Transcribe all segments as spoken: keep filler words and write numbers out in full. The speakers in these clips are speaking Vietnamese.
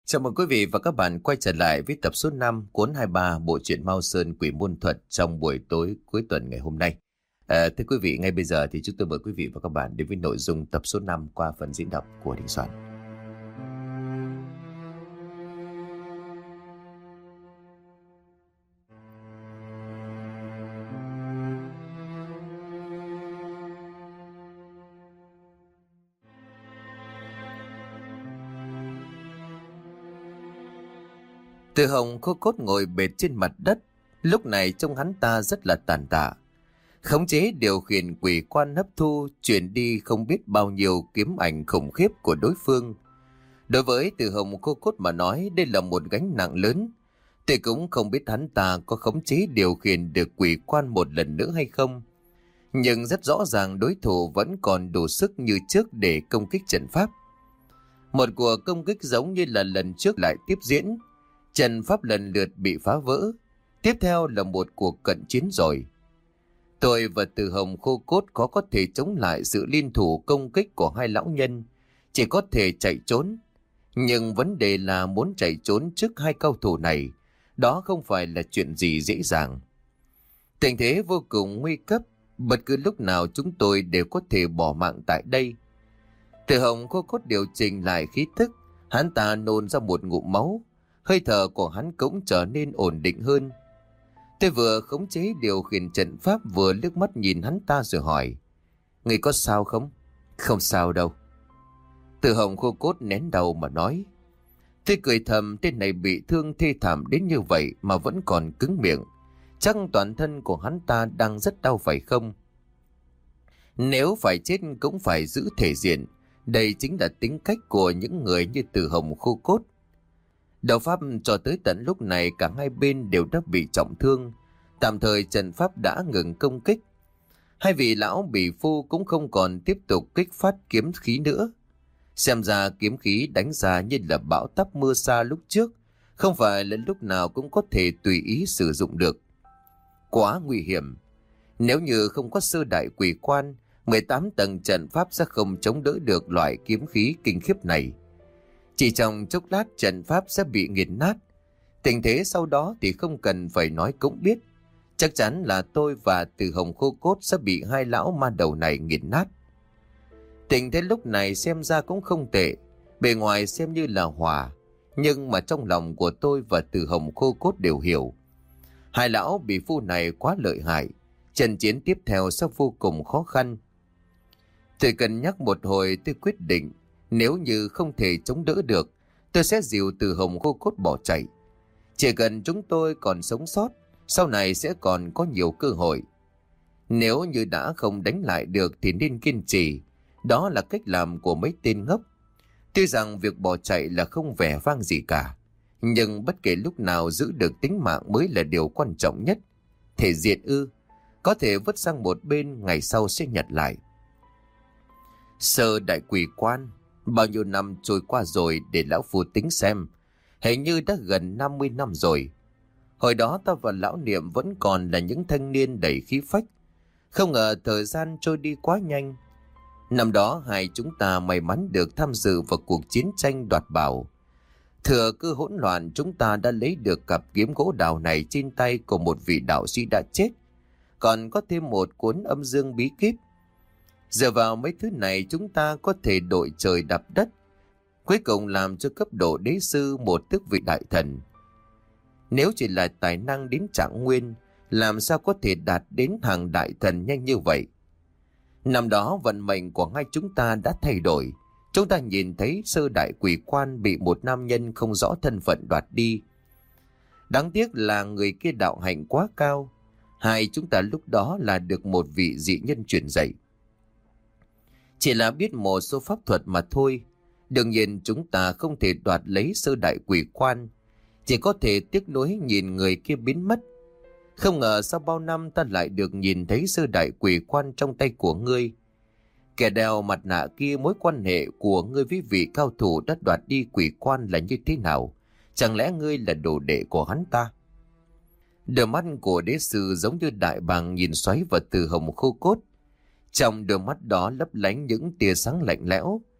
Chào mừng quý vị và các bạn quay trở lại với tập số năm cuốn hai mươi ba bộ truyện Mao Sơn Quỷ Môn Thuật trong buổi tối cuối tuần ngày hôm nay. À, thưa quý vị, ngay bây giờ thì chúng tôi mời quý vị và các bạn đến với nội dung tập số năm qua phần diễn đọc của Đình Soạn. Từ Hồng khô cốt ngồi bệt trên mặt đất, lúc này trông hắn ta rất là tàn tạ. Khống chế điều khiển quỷ quan hấp thu, chuyển đi không biết bao nhiêu kiếm ảnh khủng khiếp của đối phương. Đối với Từ Hồng khô cốt mà nói, đây là một gánh nặng lớn. Tôi cũng không biết hắn ta có khống chế điều khiển được quỷ quan một lần nữa hay không. Nhưng rất rõ ràng đối thủ vẫn còn đủ sức như trước để công kích trận pháp. Một cuộc công kích giống như là lần trước lại tiếp diễn. Trận pháp lần lượt bị phá vỡ. Tiếp theo là một cuộc cận chiến rồi. Tôi và Từ Hồng khô cốt khó có thể chống lại sự liên thủ công kích của hai lão nhân. Chỉ có thể chạy trốn. Nhưng vấn đề là muốn chạy trốn trước hai cao thủ này, đó không phải là chuyện gì dễ dàng. Tình thế vô cùng nguy cấp. Bất cứ lúc nào chúng tôi đều có thể bỏ mạng tại đây. Từ Hồng khô cốt điều chỉnh lại khí thức. Hắn ta nôn ra một ngụm máu. Hơi thở của hắn cũng trở nên ổn định hơn. Tôi vừa khống chế điều khiển trận pháp, vừa liếc mắt nhìn hắn ta rồi hỏi: "Người có sao không?" "Không sao đâu." Từ Hồng khô cốt nén đầu mà nói. Tôi cười thầm, tên này bị thương thê thảm đến như vậy mà vẫn còn cứng miệng. Chắc toàn thân của hắn ta đang rất đau phải không? Nếu phải chết cũng phải giữ thể diện. Đây chính là tính cách của những người như Từ Hồng khô cốt. Đạo pháp cho tới tận lúc này cả hai bên đều đã bị trọng thương. Tạm thời trận pháp đã ngừng công kích. Hai vị lão bỉ phu cũng không còn tiếp tục kích phát kiếm khí nữa. Xem ra kiếm khí đánh ra như là bão táp mưa sa lúc trước, không phải là lúc nào cũng có thể tùy ý sử dụng được. Quá nguy hiểm. Nếu như không có sơ đại quỷ quan, mười tám tầng trận pháp sẽ không chống đỡ được loại kiếm khí kinh khiếp này. Chỉ trong chốc lát trận pháp sẽ bị nghiền nát. Tình thế sau đó thì không cần phải nói cũng biết. Chắc chắn là tôi và Từ Hồng khô cốt sẽ bị hai lão ma đầu này nghiền nát. Tình thế lúc này xem ra cũng không tệ. Bề ngoài xem như là hòa, nhưng mà trong lòng của tôi và Từ Hồng khô cốt đều hiểu. Hai lão bị phu này quá lợi hại. Trận chiến tiếp theo sẽ vô cùng khó khăn. Tôi cân nhắc một hồi, tôi quyết định nếu như không thể chống đỡ được, tôi sẽ dìu Từ Hồng khô cốt bỏ chạy. Chỉ cần chúng tôi còn sống sót, sau này sẽ còn có nhiều cơ hội. Nếu như đã không đánh lại được thì nên kiên trì. Đó là cách làm của mấy tên ngốc. Tuy rằng việc bỏ chạy là không vẻ vang gì cả, nhưng bất kể lúc nào giữ được tính mạng mới là điều quan trọng nhất. Thể diện ư? Có thể vứt sang một bên, ngày sau sẽ nhặt lại. Sơ đại quỷ quan. Bao nhiêu năm trôi qua rồi để lão phu tính xem. Hình như đã gần năm mươi năm rồi. Hồi đó ta và lão Niệm vẫn còn là những thanh niên đầy khí phách. Không ngờ thời gian trôi đi quá nhanh. Năm đó hai chúng ta may mắn được tham dự vào cuộc chiến tranh đoạt bảo. Thừa cơ hỗn loạn, chúng ta đã lấy được cặp kiếm gỗ đào này trên tay của một vị đạo sĩ đã chết. Còn có thêm một cuốn âm dương bí kíp. Dựa vào mấy thứ này chúng ta có thể đội trời đạp đất, cuối cùng làm cho cấp độ đế sư một tước vị đại thần. Nếu chỉ là tài năng đến trạng nguyên, làm sao có thể đạt đến hàng đại thần nhanh như vậy? Năm đó vận mệnh của hai chúng ta đã thay đổi. Chúng ta nhìn thấy sơ đại quỷ quan bị một nam nhân không rõ thân phận đoạt đi. Đáng tiếc là người kia đạo hạnh quá cao. Hai chúng ta lúc đó là được một vị dị nhân truyền dạy. Chỉ là biết một số pháp thuật mà thôi. Đương nhiên chúng ta không thể đoạt lấy sơ đại quỷ quan. Chỉ có thể tiếc nuối nhìn người kia biến mất. Không ngờ sau bao năm ta lại được nhìn thấy sơ đại quỷ quan trong tay của ngươi. Kẻ đeo mặt nạ kia, mối quan hệ của ngươi với vị cao thủ đã đoạt đi quỷ quan là như thế nào? Chẳng lẽ ngươi là đồ đệ của hắn ta? Đôi mắt của đế sư giống như đại bàng nhìn xoáy vào Từ Hồng khô cốt. Trong đôi mắt đó lấp lánh những tia sáng lạnh lẽo.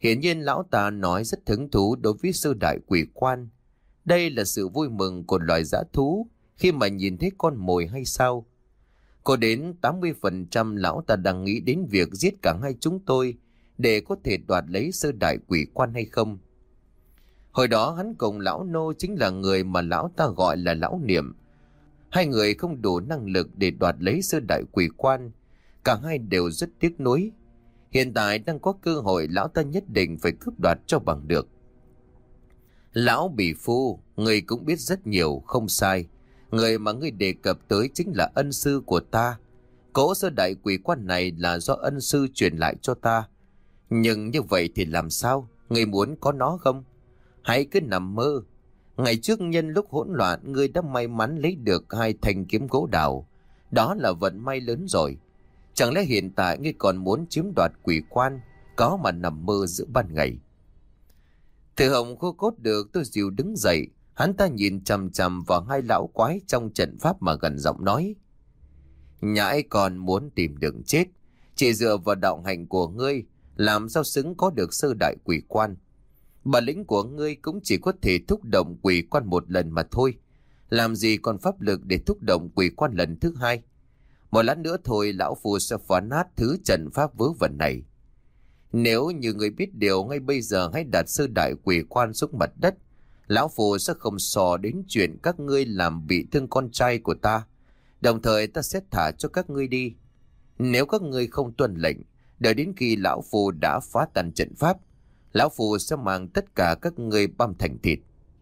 Hiển nhiên lão ta nói rất hứng thú đối với sư đại quỷ quan. Đây là sự vui mừng của loài dã thú khi mà nhìn thấy con mồi hay sao? Có đến tám mươi phần trăm lão ta đang nghĩ đến việc giết cả hai chúng tôi để có thể đoạt lấy sư đại quỷ quan hay không. Hồi đó hắn cùng lão nô chính là người mà lão ta gọi là lão niệm. Hai người không đủ năng lực để đoạt lấy sư đại quỷ quan. Cả hai đều rất tiếc nuối. Hiện tại đang có cơ hội, lão ta nhất định phải cướp đoạt cho bằng được. Lão Bỉ Phu, người cũng biết rất nhiều, không sai. Người mà ngươi đề cập tới chính là ân sư của ta. Cỗ sơ đại quỷ quan này là do ân sư truyền lại cho ta. Nhưng như vậy thì làm sao? Ngươi muốn có nó không? Hãy cứ nằm mơ. Ngày trước nhân lúc hỗn loạn, ngươi đã may mắn lấy được hai thanh kiếm gỗ đào. Đó là vận may lớn rồi. Chẳng lẽ hiện tại ngươi còn muốn chiếm đoạt quỷ quan, có mà nằm mơ giữa ban ngày? Từ Hồng khô cốt được tôi dìu đứng dậy. Hắn ta nhìn chằm chằm vào hai lão quái trong trận pháp mà gần giọng nói: Nhà ấy còn muốn tìm đường chết. Chỉ dựa vào đạo hạnh của ngươi, làm sao xứng có được sơ đại quỷ quan? Bản lĩnh của ngươi cũng chỉ có thể thúc động quỷ quan một lần mà thôi. Làm gì còn pháp lực để thúc động quỷ quan lần thứ hai? Một lát nữa thôi lão phu sẽ phá nát thứ trận pháp vớ vẩn này. Nếu như người biết điều, ngay bây giờ hãy đặt sơ đại quỷ quan xuống mặt đất. Lão phu sẽ không sò đến chuyện các ngươi làm bị thương con trai của ta. Đồng thời ta sẽ thả cho các ngươi đi. Nếu các ngươi không tuân lệnh, đợi đến khi lão phu đã phá tan trận pháp, lão phu sẽ mang tất cả các ngươi băm thành thịt.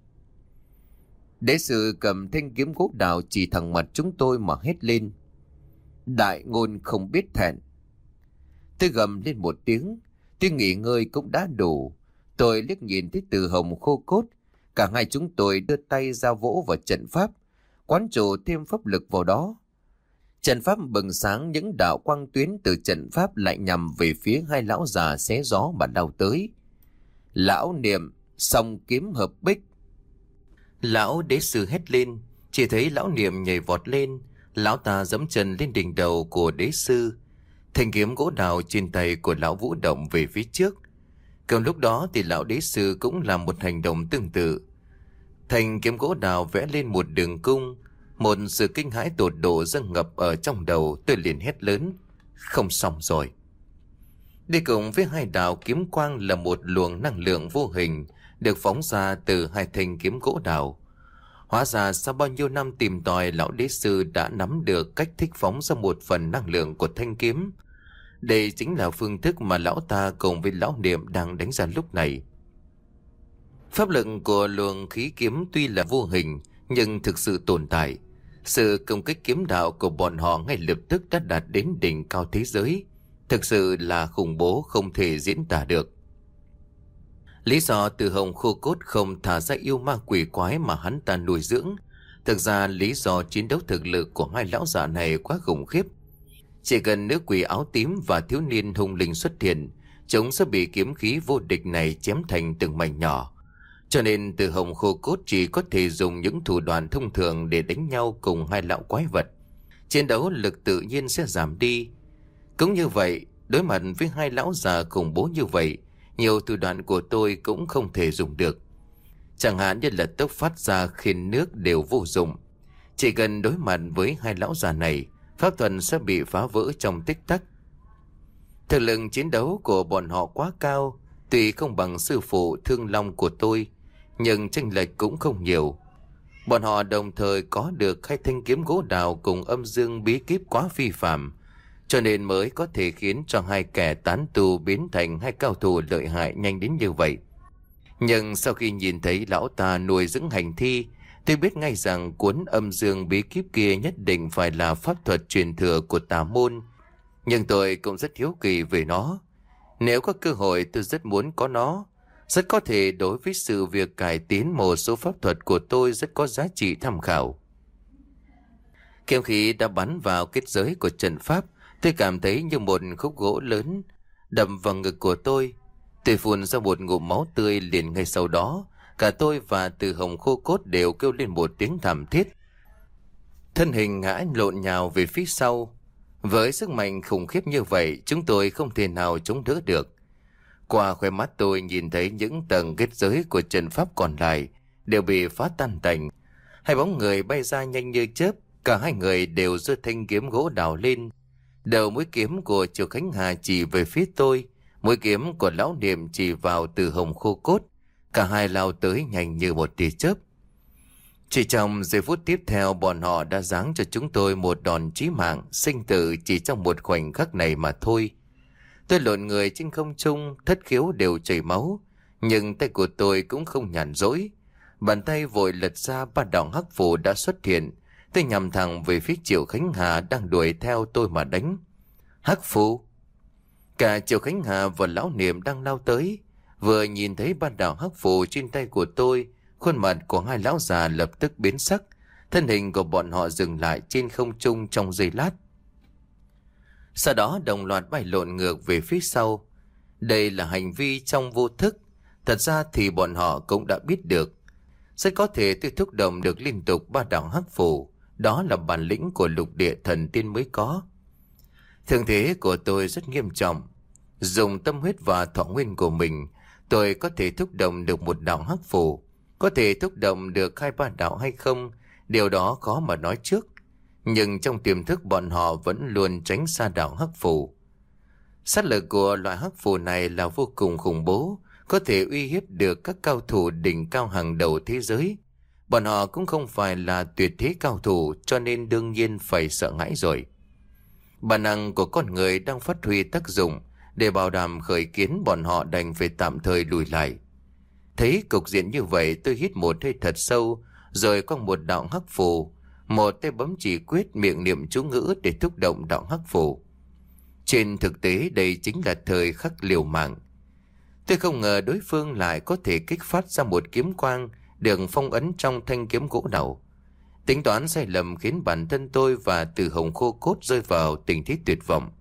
Đế sư cầm thanh kiếm gỗ đào chỉ thẳng mặt chúng tôi mà hét lên: Đại ngôn không biết thẹn. Tôi gầm lên một tiếng. Tôi nghỉ ngơi cũng đã đủ. Tôi liếc nhìn thấy Từ Hồng khô cốt. Cả hai chúng tôi đưa tay ra vỗ vào trận pháp, quán trổ thêm pháp lực vào đó. Trận pháp bừng sáng, những đạo quang tuyến từ trận pháp lại nhằm về phía hai lão già xé gió mà đau tới. Lão Niệm, song kiếm hợp bích. Lão đế sư hét lên. Chỉ thấy lão Niệm nhảy vọt lên. Lão ta giẫm chân lên đỉnh đầu của đế sư. Thanh kiếm gỗ đào trên tay của lão vũ động về phía trước. Cùng lúc đó thì lão đế sư cũng làm một hành động tương tự. Thanh kiếm gỗ đào vẽ lên một đường cung. Một sự kinh hãi tột độ dâng ngập ở trong đầu. Tôi liền hét lớn: Không xong rồi. Đi cùng với hai đạo kiếm quang là một luồng năng lượng vô hình được phóng ra từ hai thanh kiếm gỗ đào. Hóa ra sau bao nhiêu năm tìm tòi, lão đế sư đã nắm được cách thích phóng ra một phần năng lượng của thanh kiếm. Đây chính là phương thức mà lão ta cùng với lão Niệm đang đánh ra lúc này. Pháp lực của luồng khí kiếm tuy là vô hình nhưng thực sự tồn tại. Sự công kích kiếm đạo của bọn họ ngay lập tức đã đạt đến đỉnh cao thế giới. Thực sự là khủng bố không thể diễn tả được. Lý do Từ Hồng khô cốt không thả ra yêu ma quỷ quái mà hắn ta nuôi dưỡng. Thực ra lý do chiến đấu thực lực của hai lão già này quá khủng khiếp. Chỉ cần nữ quỷ áo tím và thiếu niên hung linh xuất hiện, chúng sẽ bị kiếm khí vô địch này chém thành từng mảnh nhỏ. Cho nên Từ Hồng khô cốt chỉ có thể dùng những thủ đoạn thông thường để đánh nhau cùng hai lão quái vật. Chiến đấu lực tự nhiên sẽ giảm đi. Cũng như vậy, đối mặt với hai lão già khủng bố như vậy, nhiều thủ đoạn của tôi cũng không thể dùng được. Chẳng hạn như là tốc phát ra khiên nước đều vô dụng. Chỉ cần đối mặt với hai lão già này, pháp thuật sẽ bị phá vỡ trong tích tắc. Thực lực chiến đấu của bọn họ quá cao, tuy không bằng sư phụ Thương Long của tôi, nhưng chênh lệch cũng không nhiều. Bọn họ đồng thời có được hai thanh kiếm gỗ đào cùng âm dương bí kíp quá phi phàm, cho nên mới có thể khiến cho hai kẻ tán tu biến thành hai cao thủ lợi hại nhanh đến như vậy. Nhưng sau khi nhìn thấy lão ta nuôi dưỡng hành thi, tôi biết ngay rằng cuốn âm dương bí kíp kia nhất định phải là pháp thuật truyền thừa của tà môn. Nhưng tôi cũng rất hiếu kỳ về nó. Nếu có cơ hội tôi rất muốn có nó. Rất có thể đối với sự việc cải tiến một số pháp thuật của tôi rất có giá trị tham khảo. Kiếm khí đã bắn vào kết giới của trận pháp. Tôi cảm thấy như một khúc gỗ lớn đâm vào ngực của tôi. Tôi phun ra một ngụm máu tươi, liền ngay sau đó cả tôi và Từ Hồng khô cốt đều kêu lên một tiếng thảm thiết. Thân hình ngã lộn nhào về phía sau. Với sức mạnh khủng khiếp như vậy, chúng tôi không thể nào chống đỡ được. Qua khóe mắt tôi nhìn thấy những tầng kết giới của trận pháp còn lại đều bị phá tan tành. Hai bóng người bay ra nhanh như chớp, cả hai người đều giơ thanh kiếm gỗ đào lên. Đầu mũi kiếm của Triệu Khánh Hà chỉ về phía tôi, mũi kiếm của lão Niệm chỉ vào Từ Hồng khô cốt. Cả hai lao tới nhanh như một tia chớp. Chỉ trong giây phút tiếp theo, bọn họ đã giáng cho chúng tôi một đòn chí mạng, sinh tử chỉ trong một khoảnh khắc này mà thôi. Tôi lộn người trên không trung, thất khiếu đều chảy máu, nhưng tay của tôi cũng không nhàn rỗi. Bàn tay vội lật ra, ba đạo hắc phù đã xuất hiện. Tôi nhằm thẳng về phía Triệu Khánh Hà đang đuổi theo tôi mà đánh. Hắc phù! Cả Triệu Khánh Hà và lão Niệm đang lao tới. Vừa nhìn thấy ba đạo hắc phù trên tay của tôi, khuôn mặt của hai lão già lập tức biến sắc. Thân hình của bọn họ dừng lại trên không trung trong giây lát. Sau đó đồng loạt bay lộn ngược về phía sau. Đây là hành vi trong vô thức. Thật ra thì bọn họ cũng đã biết được. Rất có thể tôi thúc động được liên tục ba đạo hắc phù. Đó là bản lĩnh của lục địa thần tiên mới có. Thương thế của tôi rất nghiêm trọng. Dùng tâm huyết và thọ nguyên của mình, tôi có thể thúc động được một đạo hắc phù. Có thể thúc động được hai ba đạo hay không, điều đó khó mà nói trước. Nhưng trong tiềm thức bọn họ vẫn luôn tránh xa đạo hắc phù. Sát lực của loại hắc phù này là vô cùng khủng bố, có thể uy hiếp được các cao thủ đỉnh cao hàng đầu thế giới. Bọn họ cũng không phải là tuyệt thế cao thủ, cho nên đương nhiên phải sợ hãi rồi. Bản năng của con người đang phát huy tác dụng. Để bảo đảm khởi kiến, bọn họ đành phải tạm thời lùi lại. Thấy cục diện như vậy, tôi hít một hơi thật sâu, rồi có một đạo hắc phù. Một tay bấm chỉ quyết, miệng niệm chú ngữ để thúc động đạo hắc phù. Trên thực tế đây chính là thời khắc liều mạng. Tôi không ngờ đối phương lại có thể kích phát ra một kiếm quang được phong ấn trong thanh kiếm gỗ đầu. Tính toán sai lầm khiến bản thân tôi và Từ Hồng khô cốt rơi vào tình thế tuyệt vọng.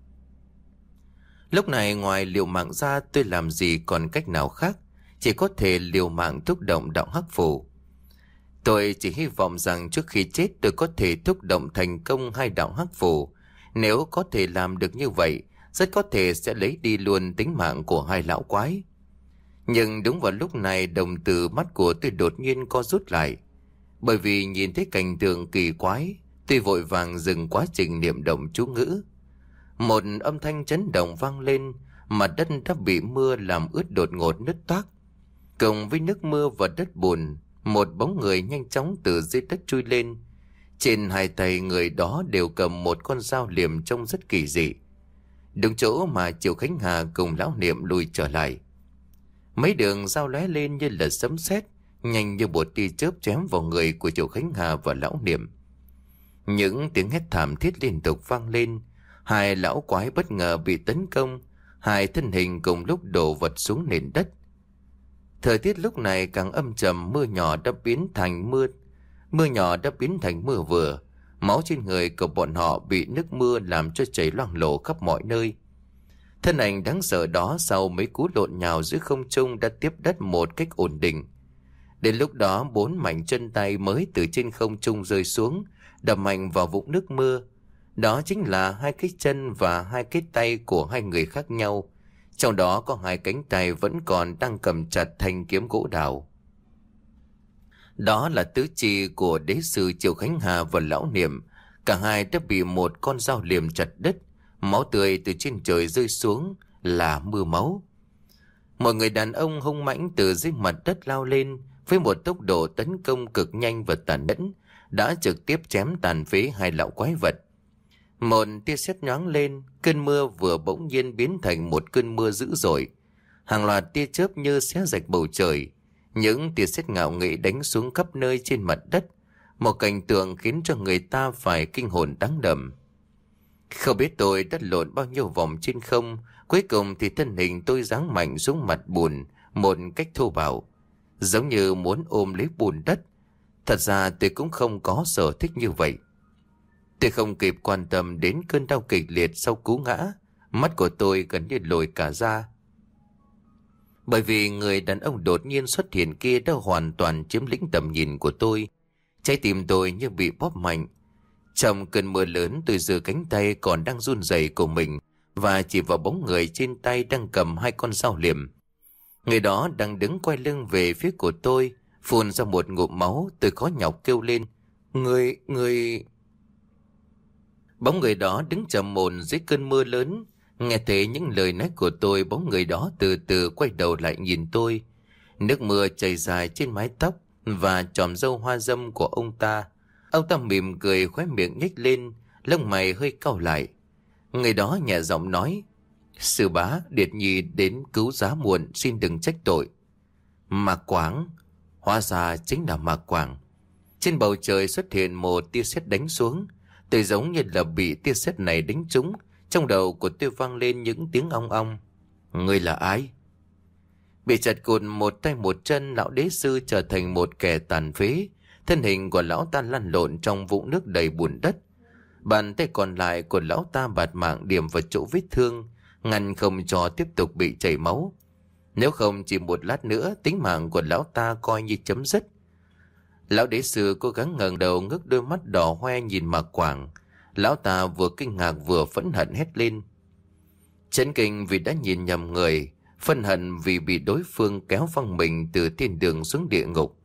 Lúc này ngoài liều mạng ra, tôi làm gì còn cách nào khác, chỉ có thể liều mạng thúc động đạo hắc phù. Tôi chỉ hy vọng rằng trước khi chết tôi có thể thúc động thành công hai đạo hắc phù. Nếu có thể làm được như vậy, rất có thể sẽ lấy đi luôn tính mạng của hai lão quái. Nhưng đúng vào lúc này, đồng tử mắt của tôi đột nhiên co rút lại. Bởi vì nhìn thấy cảnh tượng kỳ quái, tôi vội vàng dừng quá trình niệm động chú ngữ. Một âm thanh chấn động vang lên, mặt đất đã bị mưa làm ướt đột ngột nứt toác. Cộng với nước mưa và đất bùn, một bóng người nhanh chóng từ dưới đất chui lên. Trên hai tay người đó đều cầm một con dao liềm trông rất kỳ dị. Đúng chỗ mà Triệu Khánh Hà cùng lão Niệm lùi trở lại. Mấy đường dao lóe lên như là sấm sét, nhanh như một tia chớp chém vào người của Triệu Khánh Hà và lão Niệm. Những tiếng hét thảm thiết liên tục vang lên. Hai lão quái bất ngờ bị tấn công, hai thân hình cùng lúc đổ vật xuống nền đất. Thời tiết lúc này càng âm trầm, mưa nhỏ đã biến thành mưa mưa nhỏ đã biến thành mưa vừa. Máu trên người của bọn họ bị nước mưa làm cho chảy loang lổ khắp mọi nơi. Thân ảnh đáng sợ đó sau mấy cú lộn nhào giữa không trung đã tiếp đất một cách ổn định. Đến lúc đó, bốn mảnh chân tay mới từ trên không trung rơi xuống, đập mạnh vào vũng nước mưa. Đó chính là hai cái chân và hai cái tay của hai người khác nhau. Trong đó có hai cánh tay vẫn còn đang cầm chặt thanh kiếm gỗ đào. Đó là tứ chi của đế sư Triệu Khánh Hà và lão Niệm. Cả hai đã bị một con dao liềm chặt đứt. Máu tươi từ trên trời rơi xuống là mưa máu. Một người đàn ông hung mãnh từ dưới mặt đất lao lên với một tốc độ tấn công cực nhanh và tàn nhẫn, đã trực tiếp chém tàn phế hai lão quái vật. Một tia sét nhoáng lên, cơn mưa vừa bỗng nhiên biến thành một cơn mưa dữ dội. Hàng loạt tia chớp như xé rạch bầu trời, những tia sét ngạo nghễ đánh xuống khắp nơi trên mặt đất, một cảnh tượng khiến cho người ta phải kinh hồn đáng đầm. Không biết tôi đã lộn bao nhiêu vòng trên không, cuối cùng thì thân hình tôi giáng mạnh xuống mặt bùn một cách thô bạo, giống như muốn ôm lấy bùn đất. Thật ra tôi cũng không có sở thích như vậy. Tôi không kịp quan tâm đến cơn đau kịch liệt sau cú ngã, mắt của tôi gần như lồi cả ra. Bởi vì người đàn ông đột nhiên xuất hiện kia đã hoàn toàn chiếm lĩnh tầm nhìn của tôi. Trái tim tôi như bị bóp mạnh. Trong cơn mưa lớn, tôi giơ cánh tay còn đang run rẩy của mình và chỉ vào bóng người trên tay đang cầm hai con dao liềm. Người đó đang đứng quay lưng về phía của tôi, phun ra một ngụm máu. Tôi khó nhọc kêu lên: Người, người... Bóng người đó đứng trầm mồn dưới cơn mưa lớn. Nghe thấy những lời nói của tôi, bóng người đó từ từ quay đầu lại nhìn tôi. Nước mưa chảy dài trên mái tóc và chòm râu hoa râm của ông ta. Ông ta mỉm cười, khóe miệng nhếch lên, lông mày hơi cau lại. Người đó nhẹ giọng nói: Sư bá, Điệt Nhi đến cứu giá muộn, xin đừng trách tội. Mạc Quảng, hóa ra chính là Mạc Quảng. Trên bầu trời xuất hiện một tia sét đánh xuống. Tôi giống như là bị tia sét này đánh trúng. Trong đầu của tôi vang lên những tiếng ong ong. Ngươi là ai? Bị chặt cụt một tay một chân, lão đế sư trở thành một kẻ tàn phế. Thân hình của lão ta lăn lộn trong vũng nước đầy bùn đất. Bàn tay còn lại của lão ta bạt mạng điểm vào chỗ vết thương, ngăn không cho tiếp tục bị chảy máu. Nếu không chỉ một lát nữa, tính mạng của lão ta coi như chấm dứt. Lão đế sư cố gắng ngẩng đầu, ngước đôi mắt đỏ hoe nhìn Mạc Quảng. Lão ta vừa kinh ngạc vừa phẫn hận hét lên. Chấn kinh vì đã nhìn nhầm người, phân hận vì bị đối phương kéo văng mình từ thiên đường xuống địa ngục.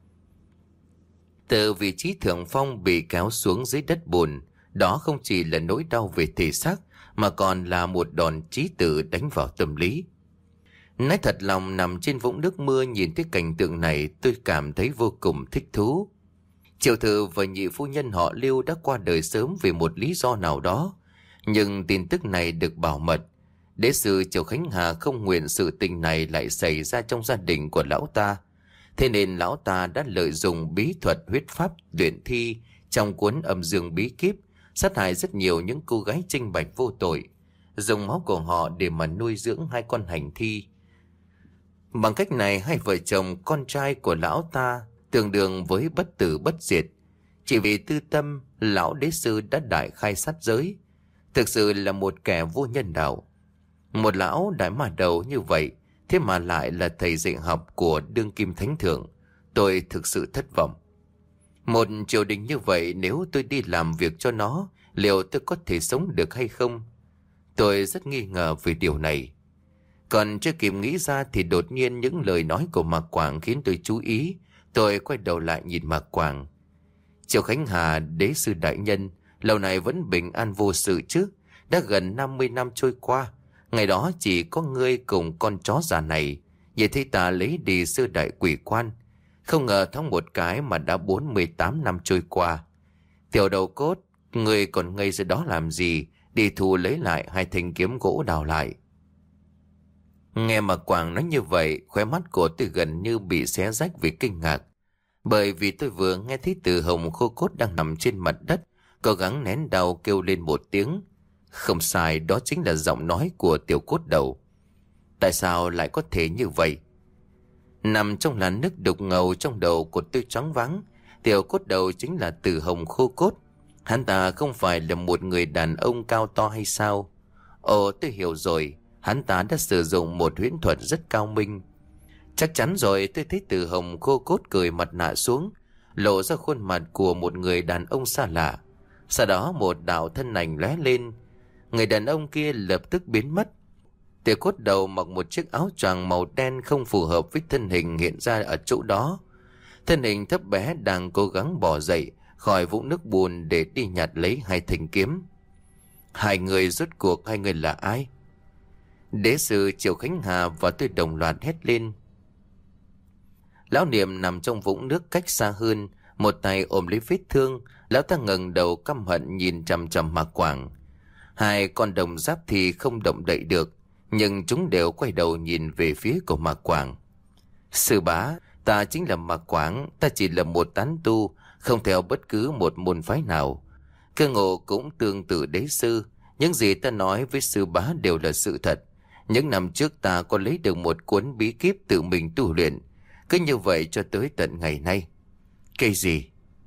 Từ vị trí thượng phong bị kéo xuống dưới đất bùn, đó không chỉ là nỗi đau về thể xác mà còn là một đòn chí tử đánh vào tâm lý. Nói thật lòng, nằm trên vũng nước mưa nhìn thấy cảnh tượng này, tôi cảm thấy vô cùng thích thú. Triệu Thư và nhị phu nhân họ Lưu đã qua đời sớm vì một lý do nào đó, nhưng tin tức này được bảo mật. Đế sư Triệu Khánh Hà không nguyện sự tình này lại xảy ra trong gia đình của lão ta. Thế nên lão ta đã lợi dụng bí thuật huyết pháp luyện thi trong cuốn Âm Dương Bí Kíp, sát hại rất nhiều những cô gái trinh bạch vô tội, dùng máu của họ để mà nuôi dưỡng hai con hành thi. Bằng cách này, hai vợ chồng con trai của lão ta tương đương với bất tử bất diệt. Chỉ vì tư tâm, lão đế sư đã đại khai sát giới. Thực sự là một kẻ vô nhân đạo. Một lão đại ma đầu như vậy, thế mà lại là thầy dạy học của đương kim thánh thượng. Tôi thực sự thất vọng. Một triều đình như vậy, nếu tôi đi làm việc cho nó, liệu tôi có thể sống được hay không? Tôi rất nghi ngờ về điều này. Còn chưa kịp nghĩ ra thì đột nhiên những lời nói của Mạc Quảng khiến tôi chú ý. Tôi quay đầu lại nhìn Mạc Quảng. Triệu Khánh Hà, đế sư đại nhân, lâu này vẫn bình an vô sự chứ? Đã gần năm mươi năm trôi qua, ngày đó chỉ có ngươi cùng con chó già này. Vậy thì ta lấy đi sư đại quỷ quan. Không ngờ thoáng một cái mà đã bốn mươi tám năm trôi qua. Tiểu đầu cốt, ngươi còn ngây ra đó làm gì? Đi thu lấy lại hai thanh kiếm gỗ đào lại. Nghe Mạc Quảng nói như vậy, khóe mắt của tôi gần như bị xé rách vì kinh ngạc. Bởi vì tôi vừa nghe thấy Từ Hồng khô cốt đang nằm trên mặt đất, cố gắng nén đau kêu lên một tiếng. Không sai, đó chính là giọng nói của tiểu cốt đầu. Tại sao lại có thể như vậy? Nằm trong làn nước đục ngầu trong đầu của tôi choáng váng. Tiểu cốt đầu chính là Từ Hồng khô cốt. Hắn ta không phải là một người đàn ông cao to hay sao? Ồ, tôi hiểu rồi. Hắn ta đã sử dụng một huyễn thuật rất cao minh. Chắc chắn rồi. Tôi thấy Từ Hồng khô cốt cười mặt nạ xuống, lộ ra khuôn mặt của một người đàn ông xa lạ. Sau đó một đạo thân ảnh lóe lên. Người đàn ông kia lập tức biến mất. Tiểu cốt đầu mặc một chiếc áo choàng màu đen không phù hợp với thân hình hiện ra ở chỗ đó. Thân hình thấp bé đang cố gắng bò dậy khỏi vũng nước bùn để đi nhặt lấy hai thanh kiếm. Hai người rốt cuộc hai người là ai? Đế sư Triệu Khánh Hà và tôi đồng loạt hét lên. Lão Niệm nằm trong vũng nước cách xa hơn, một tay ôm lấy vết thương. Lão ta ngẩng đầu căm hận nhìn chằm chằm Mạc Quảng. Hai con đồng giáp thì không động đậy được, nhưng chúng đều quay đầu nhìn về phía của Mạc Quảng. Sư bá, ta chính là Mạc Quảng. Ta chỉ là một tán tu, không theo bất cứ một môn phái nào. Cơ ngộ cũng tương tự đế sư. Những gì ta nói với sư bá đều là sự thật. Những năm trước ta có lấy được một cuốn bí kíp tự mình tu luyện. Cứ như vậy cho tới tận ngày nay. Cái gì?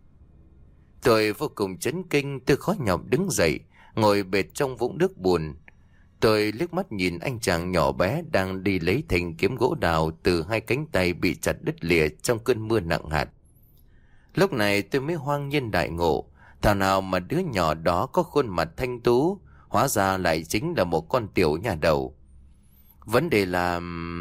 Tôi vô cùng chấn kinh. Tôi khó nhọc đứng dậy, ngồi bệt trong vũng nước buồn. Tôi liếc mắt nhìn anh chàng nhỏ bé đang đi lấy thanh kiếm gỗ đào từ hai cánh tay bị chặt đứt lìa trong cơn mưa nặng hạt. Lúc này tôi mới hoang nhiên đại ngộ. Thảo nào mà đứa nhỏ đó có khuôn mặt thanh tú, Hóa ra lại chính là một con tiểu nhà đầu. Vấn đề là...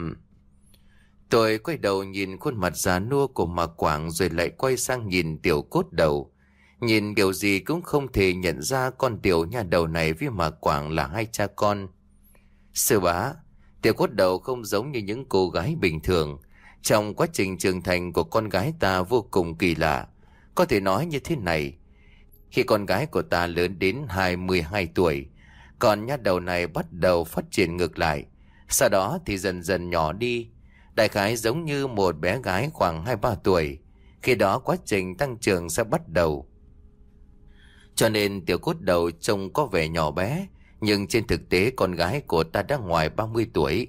Tôi quay đầu nhìn khuôn mặt già nua của Mạc Quảng, rồi lại quay sang nhìn tiểu cốt đầu. Nhìn kiểu gì cũng không thể nhận ra con tiểu nhà đầu này với Mạc Quảng là hai cha con. Sư bá, tiểu cốt đầu không giống như những cô gái bình thường. Trong quá trình trưởng thành của con gái ta vô cùng kỳ lạ. Có thể nói như thế này. Khi con gái của ta lớn đến hai mươi hai tuổi, còn nha đầu này bắt đầu phát triển ngược lại. Sau đó thì dần dần nhỏ đi. Đại khái giống như một bé gái khoảng hai ba tuổi. Khi đó quá trình tăng trưởng sẽ bắt đầu. Cho nên tiểu cốt đầu trông có vẻ nhỏ bé, nhưng trên thực tế con gái của ta đã ngoài ba mươi tuổi.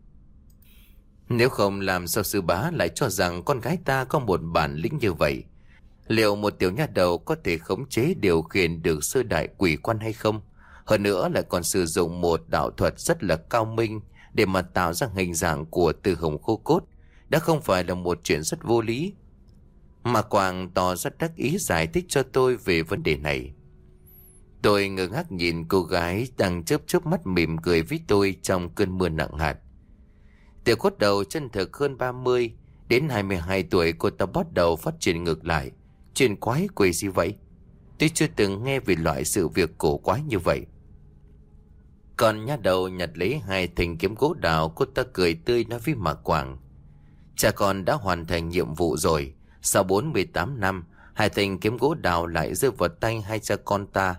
Nếu không làm sao sư bá lại cho rằng con gái ta có một bản lĩnh như vậy? Liệu một tiểu nha đầu có thể khống chế điều khiển được sơ đại quỷ quan hay không? Hơn nữa lại còn sử dụng một đạo thuật rất là cao minh để mà tạo ra hình dạng của Từ Hồng khô cốt. Đã không phải là một chuyện rất vô lý. Mà Quảng tỏ rất đắc ý giải thích cho tôi về vấn đề này. Tôi ngơ ngác nhìn cô gái đang chớp chớp mắt mỉm cười với tôi trong cơn mưa nặng hạt. Tiểu cốt đầu chân thực hơn ba mươi, đến hai mươi hai tuổi cô ta bắt đầu phát triển ngược lại. Chuyện quái quỷ gì vậy? Tôi chưa từng nghe về loại sự việc cổ quái như vậy. Còn nha đầu nhặt lấy hai thanh kiếm gỗ đào, cô ta cười tươi nói với Mạc Quảng: Cha con đã hoàn thành nhiệm vụ rồi. Sau bốn mươi tám năm, hai thanh kiếm gỗ đào lại rơi vào tay hai cha con ta.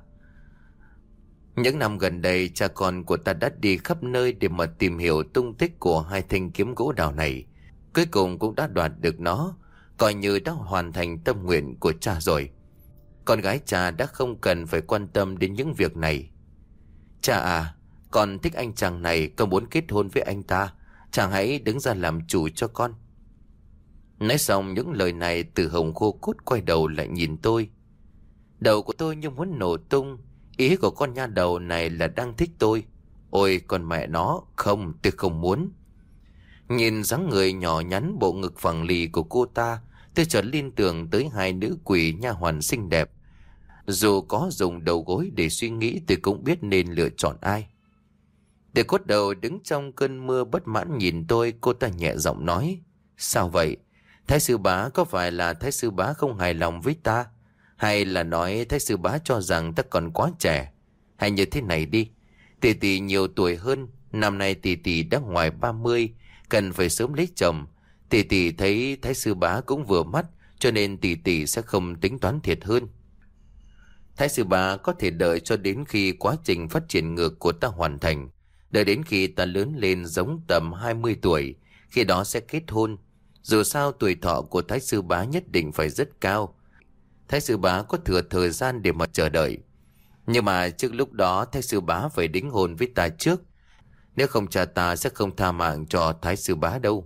Những năm gần đây, cha con của ta đã đi khắp nơi để mà tìm hiểu tung tích của hai thanh kiếm gỗ đào này. Cuối cùng cũng đã đoạt được nó, coi như đã hoàn thành tâm nguyện của cha rồi. Con gái cha đã không cần phải quan tâm đến những việc này. Cha à, con thích anh chàng này, con muốn kết hôn với anh ta. Chàng hãy đứng ra làm chủ cho con. Nói xong những lời này, Từ Hồng khô cốt quay đầu lại nhìn tôi. Đầu của tôi như muốn nổ tung. Ý của con nha đầu này là đang thích tôi. Ôi con mẹ nó, không, tôi không muốn. Nhìn dáng người nhỏ nhắn, bộ ngực phẳng lì của cô ta, tôi chợt liên tưởng tới hai nữ quỷ nha hoàn xinh đẹp. Dù có dùng đầu gối để suy nghĩ, tôi cũng biết nên lựa chọn ai. Để cốt đầu đứng trong cơn mưa bất mãn nhìn tôi, cô ta nhẹ giọng nói: Sao vậy? Thái sư bá có phải là thái sư bá không hài lòng với ta? Hay là nói thái sư bá cho rằng ta còn quá trẻ? Hay như thế này đi, tỷ tỷ nhiều tuổi hơn, năm nay tỷ tỷ đã ngoài ba mươi, cần phải sớm lấy chồng. Tỷ tỷ thấy thái sư bá cũng vừa mắt, cho nên tỷ tỷ sẽ không tính toán thiệt hơn. Thái sư bá có thể đợi cho đến khi quá trình phát triển ngược của ta hoàn thành, đợi đến khi ta lớn lên giống tầm hai mươi tuổi, khi đó sẽ kết hôn. Dù sao tuổi thọ của thái sư bá nhất định phải rất cao. Thái sư bá có thừa thời gian để mà chờ đợi. Nhưng mà trước lúc đó thái sư bá phải đính hôn với ta trước. Nếu không cha ta sẽ không tha mạng cho thái sư bá đâu.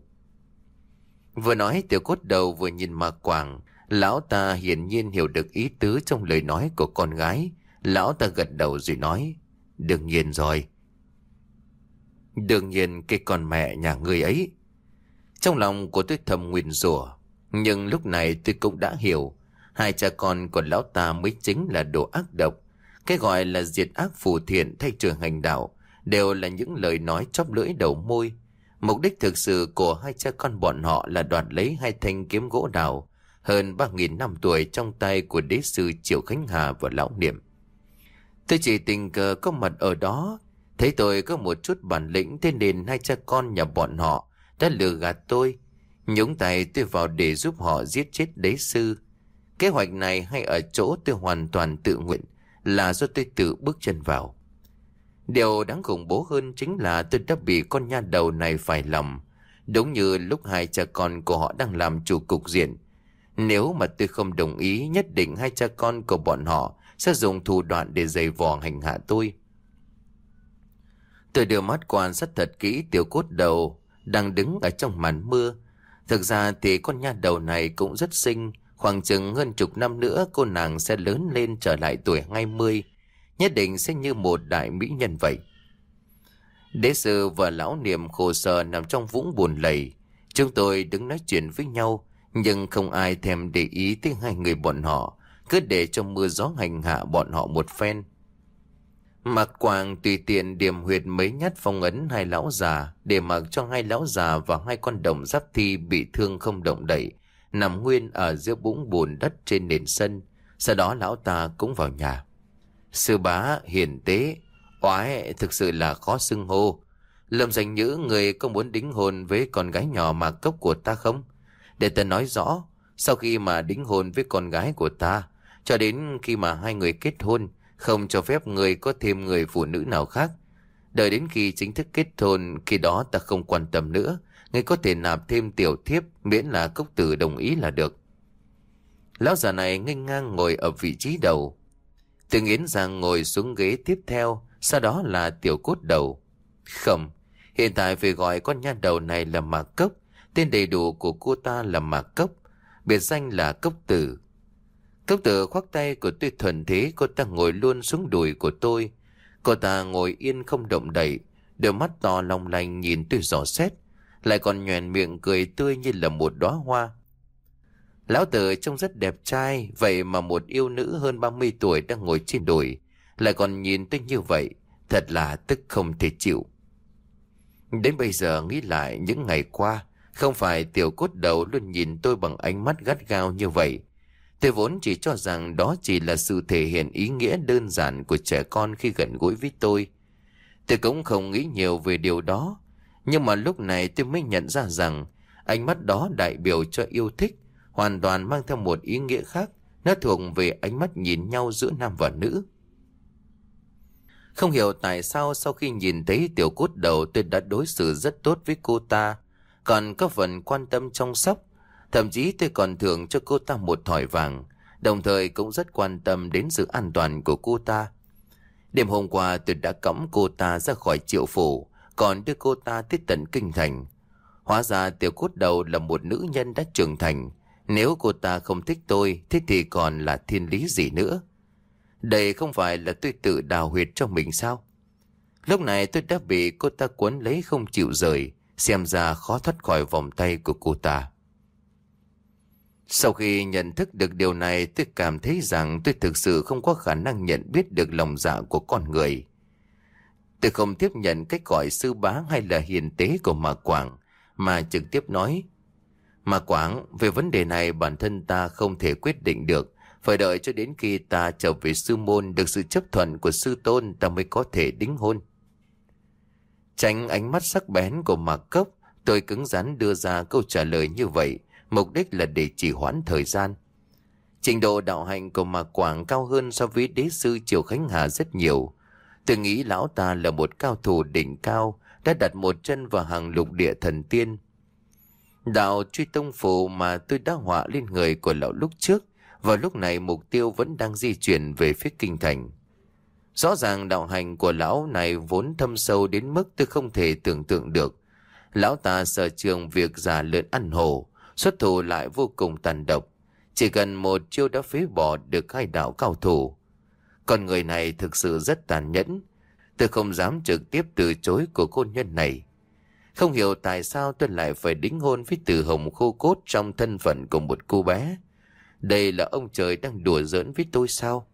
Vừa nói tiểu cốt đầu vừa nhìn Mạc Quảng. Lão ta hiển nhiên hiểu được ý tứ trong lời nói của con gái. Lão ta gật đầu rồi nói: Đương nhiên rồi. Đương nhiên cái con mẹ nhà người ấy. Trong lòng của tôi thầm nguyền rủa, nhưng lúc này tôi cũng đã hiểu. Hai cha con của lão ta mới chính là đồ ác độc. Cái gọi là diệt ác phù thiện thay trường hành đạo đều là những lời nói chóp lưỡi đầu môi. Mục đích thực sự của hai cha con bọn họ là đoạt lấy hai thanh kiếm gỗ đào hơn ba nghìn năm tuổi trong tay của đế sư Triệu Khánh Hà và lão Niệm. Tôi chỉ tình cờ có mặt ở đó, thấy tôi có một chút bản lĩnh, thế nên hai cha con nhà bọn họ đã lừa gạt tôi. Nhúng tay tôi vào để giúp họ giết chết đế sư. Kế hoạch này hay ở chỗ tôi hoàn toàn tự nguyện, là do tôi tự bước chân vào. Điều đáng khủng bố hơn chính là tôi đã bị con nha đầu này phải lòng. Đúng như lúc hai cha con của họ đang làm chủ cục diện. Nếu mà tôi không đồng ý, nhất định hai cha con của bọn họ sẽ dùng thủ đoạn để giày vò hành hạ tôi. Tôi đưa mắt quan sát thật kỹ tiểu cốt đầu đang đứng ở trong màn mưa. Thực ra thì con nha đầu này cũng rất xinh. Khoảng chừng hơn chục năm nữa cô nàng sẽ lớn lên trở lại tuổi hai mươi. Nhất định sẽ như một đại mỹ nhân vậy. Đế sư và lão Niệm khổ sở nằm trong vũng buồn lầy. Chúng tôi đứng nói chuyện với nhau, nhưng không ai thèm để ý tới hai người bọn họ, cứ để cho mưa gió hành hạ bọn họ một phen. Mạc Quảng tùy tiện điểm huyệt mấy nhát phong ấn hai lão già, để mặc cho hai lão già và hai con đồng giáp thi bị thương không động đậy, nằm nguyên ở giữa bũng bùn đất trên nền sân. Sau đó lão ta cũng vào nhà. Sư bá hiền tế, oái thực sự là khó xưng hô. Lâm Danh Nhữ, người có muốn đính hôn với con gái nhỏ Mạc Cốc của ta không? Để ta nói rõ, sau khi mà đính hôn với con gái của ta, cho đến khi mà hai người kết hôn, không cho phép người có thêm người phụ nữ nào khác. Đợi đến khi chính thức kết hôn, khi đó ta không quan tâm nữa. Người có thể nạp thêm tiểu thiếp, miễn là Cốc tử đồng ý là được. Lão già này nghênh ngang ngồi ở vị trí đầu. Từ Nghiến Giang ngồi xuống ghế tiếp theo, sau đó là Tiểu Cốt Đầu. Không, hiện tại phải gọi con nha đầu này là Mạc Cốc. Tên đầy đủ của cô ta là Mạc Cốc, biệt danh là Cốc Tử. Cốc Tử khoác tay của tôi thuần thế, cô ta ngồi luôn xuống đùi của tôi. Cô ta ngồi yên không động đậy, đôi mắt to long lanh nhìn tôi dò xét, lại còn nhoẻn miệng cười tươi như là một đóa hoa. Lão Tử trông rất đẹp trai, vậy mà một yêu nữ hơn ba mươi tuổi đang ngồi trên đùi, lại còn nhìn tôi như vậy, thật là tức không thể chịu. Đến bây giờ nghĩ lại những ngày qua, không phải Tiểu Cốt Đầu luôn nhìn tôi bằng ánh mắt gắt gao như vậy. Tôi vốn chỉ cho rằng đó chỉ là sự thể hiện ý nghĩa đơn giản của trẻ con khi gần gũi với tôi. Tôi cũng không nghĩ nhiều về điều đó, nhưng mà lúc này tôi mới nhận ra rằng ánh mắt đó đại biểu cho yêu thích, hoàn toàn mang theo một ý nghĩa khác. Nó thuộc về ánh mắt nhìn nhau giữa nam và nữ. Không hiểu tại sao sau khi nhìn thấy Tiểu Cốt Đầu, tôi đã đối xử rất tốt với cô ta, còn có phần quan tâm chăm sóc. Thậm chí tôi còn thưởng cho cô ta một thỏi vàng, đồng thời cũng rất quan tâm đến sự an toàn của cô ta. Đêm hôm qua tôi đã cõng cô ta ra khỏi Triệu Phủ, còn đưa cô ta tới tận Kinh Thành. Hóa ra Tiểu Cốt Đầu là một nữ nhân đã trưởng thành. Nếu cô ta không thích tôi, thế thì còn là thiên lý gì nữa? Đây không phải là tôi tự đào huyệt cho mình sao? Lúc này tôi đã bị cô ta quấn lấy không chịu rời, xem ra khó thoát khỏi vòng tay của cô ta. Sau khi nhận thức được điều này, tôi cảm thấy rằng tôi thực sự không có khả năng nhận biết được lòng dạ của con người. Tôi không tiếp nhận cách gọi sư bá hay là hiền tế của Mạc Quảng, mà trực tiếp nói: Mạc Quảng, về vấn đề này bản thân ta không thể quyết định được, phải đợi cho đến khi ta trở về sư môn, được sự chấp thuận của sư tôn, ta mới có thể đính hôn. Tránh ánh mắt sắc bén của Mạc Cốc, tôi cứng rắn đưa ra câu trả lời như vậy, mục đích là để trì hoãn thời gian. Trình độ đạo hạnh của Mạc Quảng cao hơn so với đế sư Triều Khánh Hà rất nhiều. Tôi nghĩ lão ta là một cao thủ đỉnh cao, đã đặt một chân vào hàng lục địa thần tiên. Đạo truy tông phù mà tôi đã họa lên người của lão lúc trước, và lúc này mục tiêu vẫn đang di chuyển về phía Kinh Thành. Rõ ràng đạo hành của lão này vốn thâm sâu đến mức tôi không thể tưởng tượng được. Lão ta sở trường việc giả lợn ăn hổ, xuất thủ lại vô cùng tàn độc, chỉ cần một chiêu đã phế bỏ được hai đạo cao thủ. Con người này thực sự rất tàn nhẫn, tôi không dám trực tiếp từ chối cuộc hôn nhân này. Không hiểu tại sao tôi lại phải đính hôn với Từ Hồng khô cốt trong thân phận của một cô bé. Đây là ông trời đang đùa giỡn với tôi sao?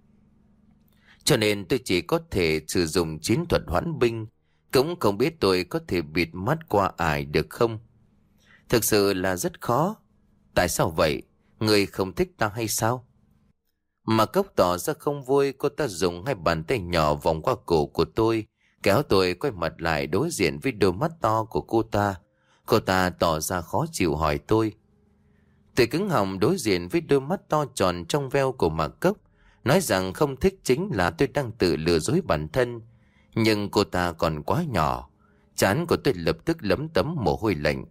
Cho nên tôi chỉ có thể sử dụng chiến thuật hoãn binh, cũng không biết tôi có thể bịt mắt qua ải được không. Thực sự là rất khó. Tại sao vậy? Người không thích ta hay sao? Mà Cốc tỏ ra không vui, cô ta dùng hai bàn tay nhỏ vòng qua cổ của tôi, kéo tôi quay mặt lại đối diện với đôi mắt to của cô ta. Cô ta tỏ ra khó chịu hỏi tôi. Tôi cứng họng đối diện với đôi mắt to tròn trong veo của Mạc Cốc, nói rằng không thích chính là tôi đang tự lừa dối bản thân. Nhưng cô ta còn quá nhỏ. Trán của tôi lập tức lấm tấm mồ hôi lạnh.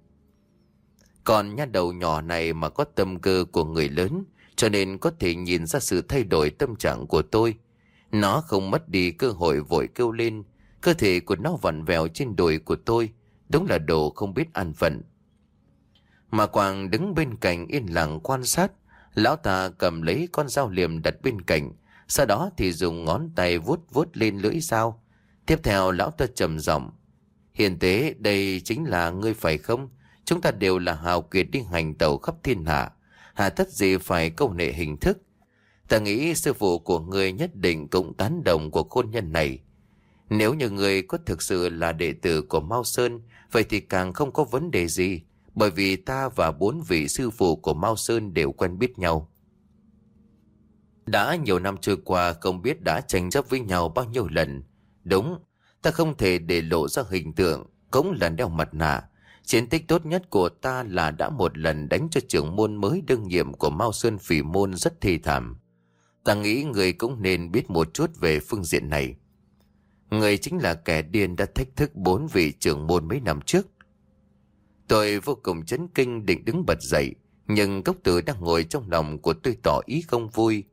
Còn nha đầu nhỏ này mà có tâm cơ của người lớn, cho nên có thể nhìn ra sự thay đổi tâm trạng của tôi. Nó không mất đi cơ hội vội kêu lên. Cơ thể của nó vặn vẹo trên đùi của tôi, đúng là đồ không biết an phận. Mà Quảng đứng bên cạnh yên lặng quan sát. Lão ta cầm lấy con dao liềm đặt bên cạnh, sau đó thì dùng ngón tay vuốt vuốt lên lưỡi dao. Tiếp theo lão ta trầm giọng: Hiền tế, đây chính là ngươi phải không? Chúng ta đều là hào kiệt đi hành tẩu khắp thiên hạ, hà tất gì phải câu nệ hình thức. Ta nghĩ sư phụ của ngươi nhất định cũng tán đồng cuộc hôn nhân này. Nếu như ngươi có thực sự là đệ tử của Mao Sơn, vậy thì càng không có vấn đề gì, bởi vì ta và bốn vị sư phụ của Mao Sơn đều quen biết nhau. Đã nhiều năm trôi qua, không biết đã tranh chấp với nhau bao nhiêu lần. Đúng, ta không thể để lộ ra hình tượng, cũng là đeo mặt nạ. Chiến tích tốt nhất của ta là đã một lần đánh cho trưởng môn mới đương nhiệm của Mao Sơn Phỉ Môn rất thê thảm. Ta nghĩ người cũng nên biết một chút về phương diện này. Người chính là kẻ điên đã thách thức bốn vị trưởng môn mấy năm trước. Tôi vô cùng chấn kinh định đứng bật dậy, nhưng Cốc Tử đang ngồi trong lòng của tôi tỏ ý không vui.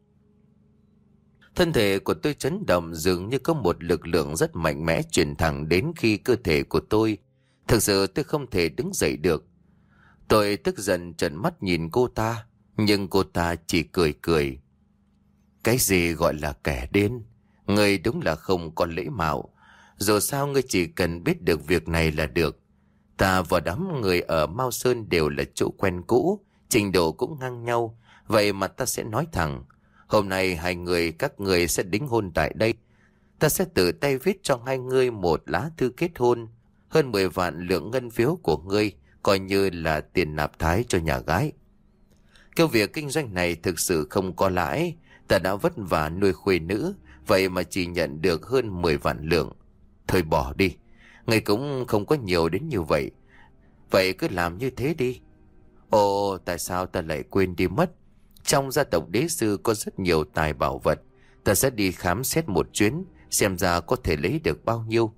Thân thể của tôi chấn động, dường như có một lực lượng rất mạnh mẽ truyền thẳng đến khi cơ thể của tôi. Thực sự tôi không thể đứng dậy được. Tôi tức giận trợn mắt nhìn cô ta, nhưng cô ta chỉ cười cười. Cái gì gọi là kẻ điên? Người đúng là không có lễ mạo. Dù sao ngươi chỉ cần biết được việc này là được. Ta và đám người ở Mao Sơn đều là chỗ quen cũ, trình độ cũng ngang nhau. Vậy mà ta sẽ nói thẳng, hôm nay hai người các người sẽ đính hôn tại đây. Ta sẽ tự tay viết cho hai người một lá thư kết hôn. Hơn mười vạn lượng ngân phiếu của ngươi coi như là tiền nạp thái cho nhà gái. Cái việc kinh doanh này thực sự không có lãi. Ta đã vất vả nuôi khuê nữ, vậy mà chỉ nhận được hơn mười vạn lượng. Thôi bỏ đi, ngươi cũng không có nhiều đến như vậy. Vậy cứ làm như thế đi. Ồ, tại sao ta lại quên đi mất? Trong gia tộc đế sư có rất nhiều tài bảo vật. Ta sẽ đi khám xét một chuyến, xem ra có thể lấy được bao nhiêu.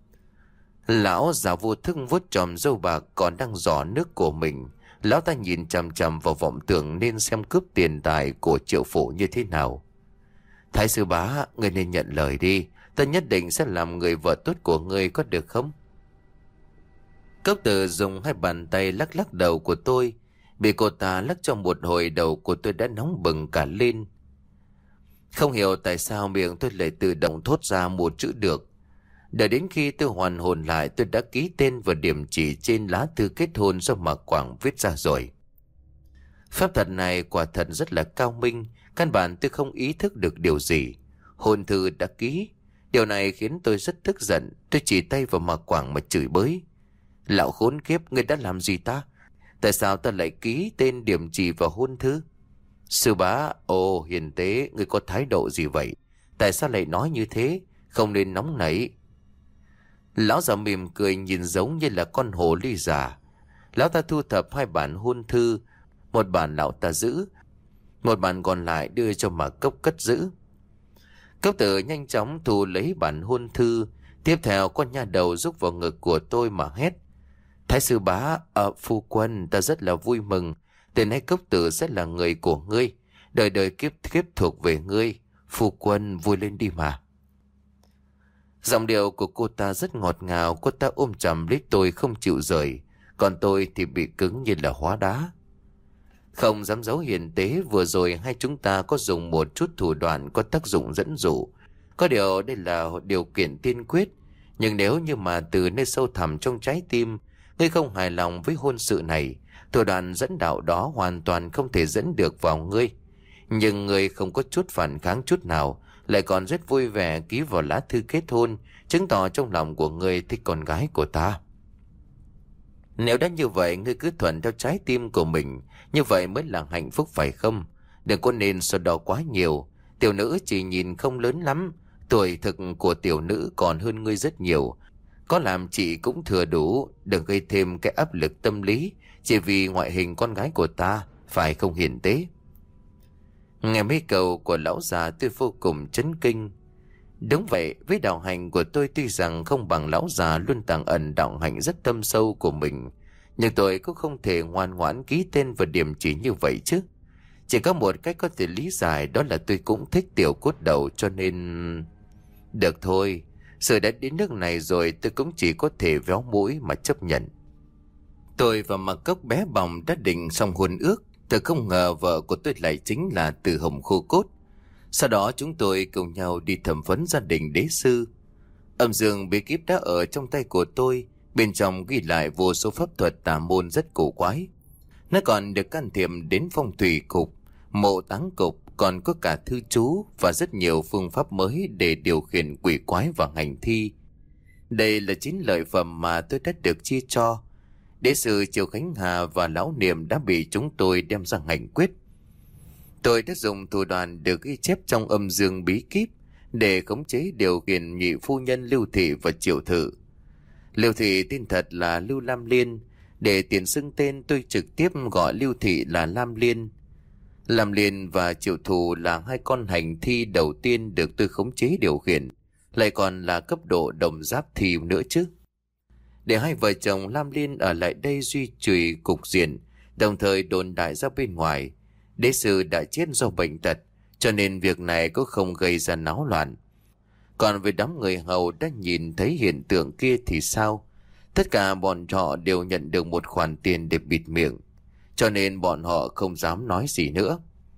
Lão già vô thức vuốt chòm râu bạc còn đang giỏ nước của mình. Lão ta nhìn chằm chằm vào vọng tưởng nên xem cướp tiền tài của triệu phổ như thế nào. Thái sư bá, ngươi nên nhận lời đi. Ta nhất định sẽ làm người vợ tốt của ngươi, có được không? Cốc Tử dùng hai bàn tay lắc lắc đầu của tôi. Bị cô ta lắc cho một hồi, đầu của tôi đã nóng bừng cả lên. Không hiểu tại sao miệng tôi lại tự động thốt ra một chữ được. Đợi đến khi tôi hoàn hồn lại, tôi đã ký tên và điểm chỉ trên lá thư kết hôn do Mạc Quảng viết ra rồi. Pháp thuật này quả thật rất là cao minh. Căn bản tôi không ý thức được điều gì. Hôn thư đã ký. Điều này khiến tôi rất tức giận. Tôi chỉ tay vào Mạc Quảng mà chửi bới. Lão khốn kiếp, ngươi đã làm gì ta? Tại sao ta lại ký tên điểm chỉ vào hôn thư? Sư bá, ồ hiền tế, ngươi có thái độ gì vậy? Tại sao lại nói như thế? Không nên nóng nảy. Lão già mỉm cười nhìn giống như là con hồ ly già. Lão ta thu thập hai bản hôn thư. Một bản lão ta giữ, một bản còn lại đưa cho Mạc Cốc cất giữ. Cốc Tử nhanh chóng thu lấy bản hôn thư. Tiếp theo con nha đầu rúc vào ngực của tôi mà hét. Thái sư bá, ở phu quân, ta rất là vui mừng. Từ nay Cốc Tử sẽ là người của ngươi. Đời đời kiếp kiếp thuộc về ngươi. Phu quân vui lên đi mà. Giọng điệu của cô ta rất ngọt ngào. Cô ta ôm chầm lấy tôi không chịu rời. Còn tôi thì bị cứng như là hóa đá. Không dám giấu hiền tế, vừa rồi hai chúng ta có dùng một chút thủ đoạn có tác dụng dẫn dụ. Có điều đây là điều kiện tiên quyết. Nhưng nếu như mà từ nơi sâu thẳm trong trái tim ngươi không hài lòng với hôn sự này, thủ đoạn dẫn đạo đó hoàn toàn không thể dẫn được vào ngươi. Nhưng ngươi không có chút phản kháng chút nào, lại còn rất vui vẻ ký vào lá thư kết hôn, chứng tỏ trong lòng của ngươi thích con gái của ta. Nếu đã như vậy, ngươi cứ thuận theo trái tim của mình, như vậy mới là hạnh phúc phải không? Đừng có nên so đo quá nhiều. Tiểu nữ chỉ nhìn không lớn lắm, tuổi thực của tiểu nữ còn hơn ngươi rất nhiều. Có làm chị cũng thừa đủ, đừng gây thêm cái áp lực tâm lý chỉ vì ngoại hình con gái của ta, phải không hiền tế? Nghe mấy câu của lão già tôi vô cùng chấn kinh. Đúng vậy, với đạo hành của tôi tuy rằng không bằng lão già luôn tàng ẩn đạo hành rất thâm sâu của mình, nhưng tôi cũng không thể ngoan ngoãn ký tên và điểm chỉ như vậy chứ. Chỉ có một cách có thể lý giải, đó là tôi cũng thích tiểu cốt đầu cho nên... Được thôi, sự đã đến nước này rồi, tôi cũng chỉ có thể véo mũi mà chấp nhận. Tôi và Mạc Cốc bé bỏng đã định xong hôn ước. Tôi không ngờ vợ của tôi lại chính là Từ Hồng Khô Cốt. Sau đó chúng tôi cùng nhau đi thẩm vấn gia đình đế sư. Âm dương bí kíp đã ở trong tay của tôi. Bên trong ghi lại vô số pháp thuật tà môn rất cổ quái. Nó còn được can thiệp đến phong thủy cục, mộ táng cục, còn có cả thư chú và rất nhiều phương pháp mới để điều khiển quỷ quái và hành thi. Đây là chính lợi phẩm mà tôi đã được chia cho. Đế sư Triều Khánh Hà và Lão Niệm đã bị chúng tôi đem ra hành quyết. Tôi đã dùng thủ đoạn được ghi chép trong âm dương bí kíp để khống chế điều khiển nhị phu nhân Lưu Thị và Triệu Thự. Lưu Thị tên thật là Lưu Lam Liên, để tiền xưng tên tôi trực tiếp gọi Lưu Thị là Lam Liên. Lam Liên và Triệu Thù là hai con hành thi đầu tiên được tôi khống chế điều khiển, lại còn là cấp độ đồng giáp thi nữa chứ. Để hai vợ chồng Lam Liên ở lại đây duy trì cục diện, đồng thời đồn đại ra bên ngoài, đế sư đã chết do bệnh tật, cho nên việc này cũng không gây ra náo loạn. Còn với đám người hầu đã nhìn thấy hiện tượng kia thì sao? Tất cả bọn họ đều nhận được một khoản tiền để bịt miệng, cho nên bọn họ không dám nói gì nữa.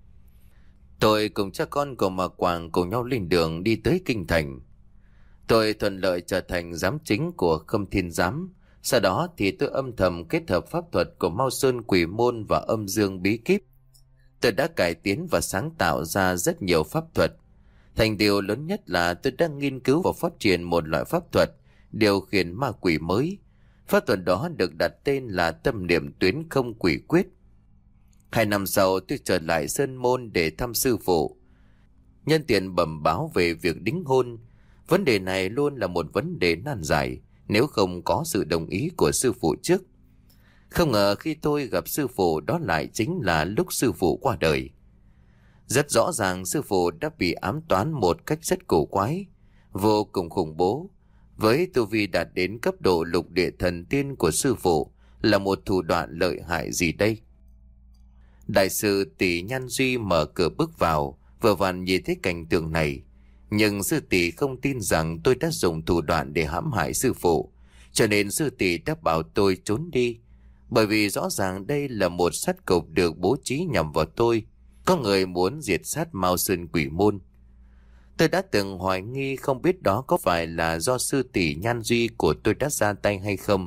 Tôi cùng cha con của Mạc Quảng cùng nhau lên đường đi tới Kinh Thành. Tôi thuận lợi trở thành giám chính của Khâm Thiên Giám. Sau đó thì tôi âm thầm kết hợp pháp thuật của Mao Sơn Quỷ Môn và âm dương bí kíp. Tôi đã cải tiến và sáng tạo ra rất nhiều pháp thuật. Thành điều lớn nhất là tôi đang nghiên cứu và phát triển một loại pháp thuật điều khiển ma quỷ mới. Pháp thuật đó được đặt tên là Tâm Niệm Tuyến Không Quỷ Quyết. Hai năm sau tôi trở lại Sơn Môn để thăm sư phụ, nhân tiện bẩm báo về việc đính hôn. Vấn đề này luôn là một vấn đề nan giải nếu không có sự đồng ý của sư phụ trước. Không ngờ khi tôi gặp sư phụ, đó lại chính là lúc sư phụ qua đời. Rất rõ ràng sư phụ đã bị ám toán một cách rất cổ quái, vô cùng khủng bố. Với tu vi đạt đến cấp độ lục địa thần tiên của sư phụ là một thủ đoạn lợi hại gì đây? Đại sư Tỷ Nhan Duy mở cửa bước vào, vừa vặn nhìn thấy cảnh tượng này. Nhưng sư tỷ không tin rằng tôi đã dùng thủ đoạn để hãm hại sư phụ, cho nên sư tỷ đã bảo tôi trốn đi. Bởi vì rõ ràng đây là một sát cục được bố trí nhằm vào tôi. Có người muốn diệt sát Mao Sơn Quỷ Môn. Tôi đã từng hoài nghi không biết đó có phải là do sư tỷ Nhan Duy của tôi đã ra tay hay không.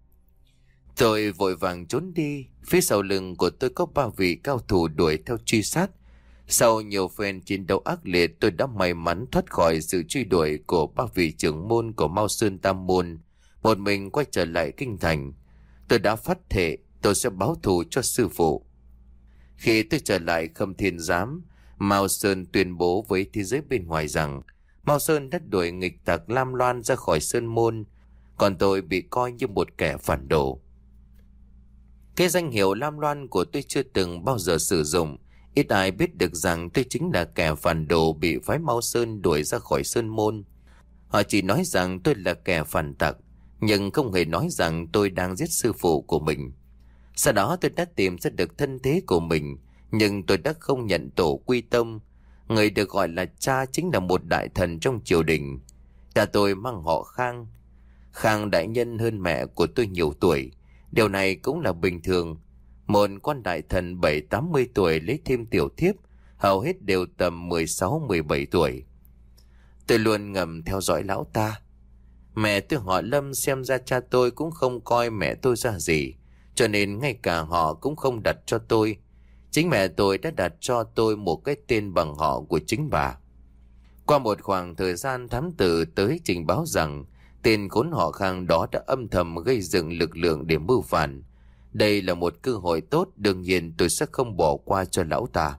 Tôi vội vàng trốn đi. Phía sau lưng của tôi có ba vị cao thủ đuổi theo truy sát. Sau nhiều phen chiến đấu ác liệt, tôi đã may mắn thoát khỏi sự truy đuổi của ba vị trưởng môn của Mao Sơn Tam Môn, một mình quay trở lại Kinh Thành. Tôi đã phát thệ tôi sẽ báo thù cho sư phụ. Khi tôi trở lại Khâm Thiên Giám, Mao Sơn tuyên bố với thế giới bên ngoài rằng Mao Sơn đã đuổi nghịch tặc Lam Loan ra khỏi Sơn Môn, còn tôi bị coi như một kẻ phản đồ. Cái danh hiệu Lam Loan của tôi chưa từng bao giờ sử dụng. Ít ai biết được rằng tôi chính là kẻ phản đồ bị phái Mao Sơn đuổi ra khỏi Sơn Môn. Họ chỉ nói rằng tôi là kẻ phản tặc, nhưng không hề nói rằng tôi đang giết sư phụ của mình. Sau đó tôi đã tìm ra được thân thế của mình, nhưng tôi đã không nhận tổ quy tông. Người được gọi là cha chính là một đại thần trong triều đình. Cha tôi mang họ Khang. Khang đại nhân hơn mẹ của tôi nhiều tuổi. Điều này cũng là bình thường. Một quan đại thần bảy tám mươi tuổi lấy thêm tiểu thiếp, hầu hết đều tầm mười sáu mười bảy tuổi. Tôi luôn ngầm theo dõi lão ta. Mẹ tôi họ Lâm, xem ra cha tôi cũng không coi mẹ tôi ra gì, cho nên ngay cả họ cũng không đặt cho tôi. Chính mẹ tôi đã đặt cho tôi một cái tên bằng họ của chính bà. Qua một khoảng thời gian, thám tử tới trình báo rằng tên khốn họ Khang đó đã âm thầm gây dựng lực lượng để mưu phản. Đây là một cơ hội tốt, đương nhiên tôi sẽ không bỏ qua cho lão ta.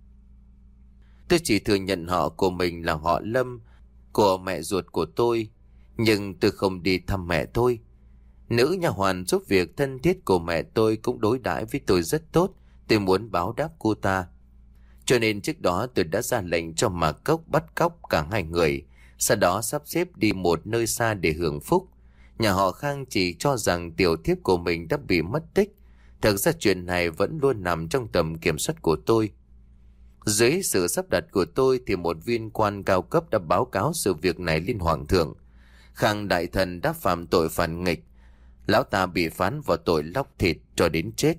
Tôi chỉ thừa nhận họ của mình là họ Lâm, của mẹ ruột của tôi, nhưng tôi không đi thăm mẹ tôi. Nữ nha hoàn giúp việc thân thiết của mẹ tôi cũng đối đãi với tôi rất tốt. Tôi muốn báo đáp cô ta, cho nên trước đó tôi đã ra lệnh cho Mạc Cốc bắt cóc cả hai người, sau đó sắp xếp đi một nơi xa để hưởng phúc. Nhà họ Khang chỉ cho rằng tiểu thiếp của mình đã bị mất tích. Thực ra chuyện này vẫn luôn nằm trong tầm kiểm soát của tôi. Dưới sự sắp đặt của tôi thì một viên quan cao cấp đã báo cáo sự việc này lên hoàng thượng. Khang đại thần đã phạm tội phản nghịch. Lão ta bị phán vào tội lóc thịt cho đến chết.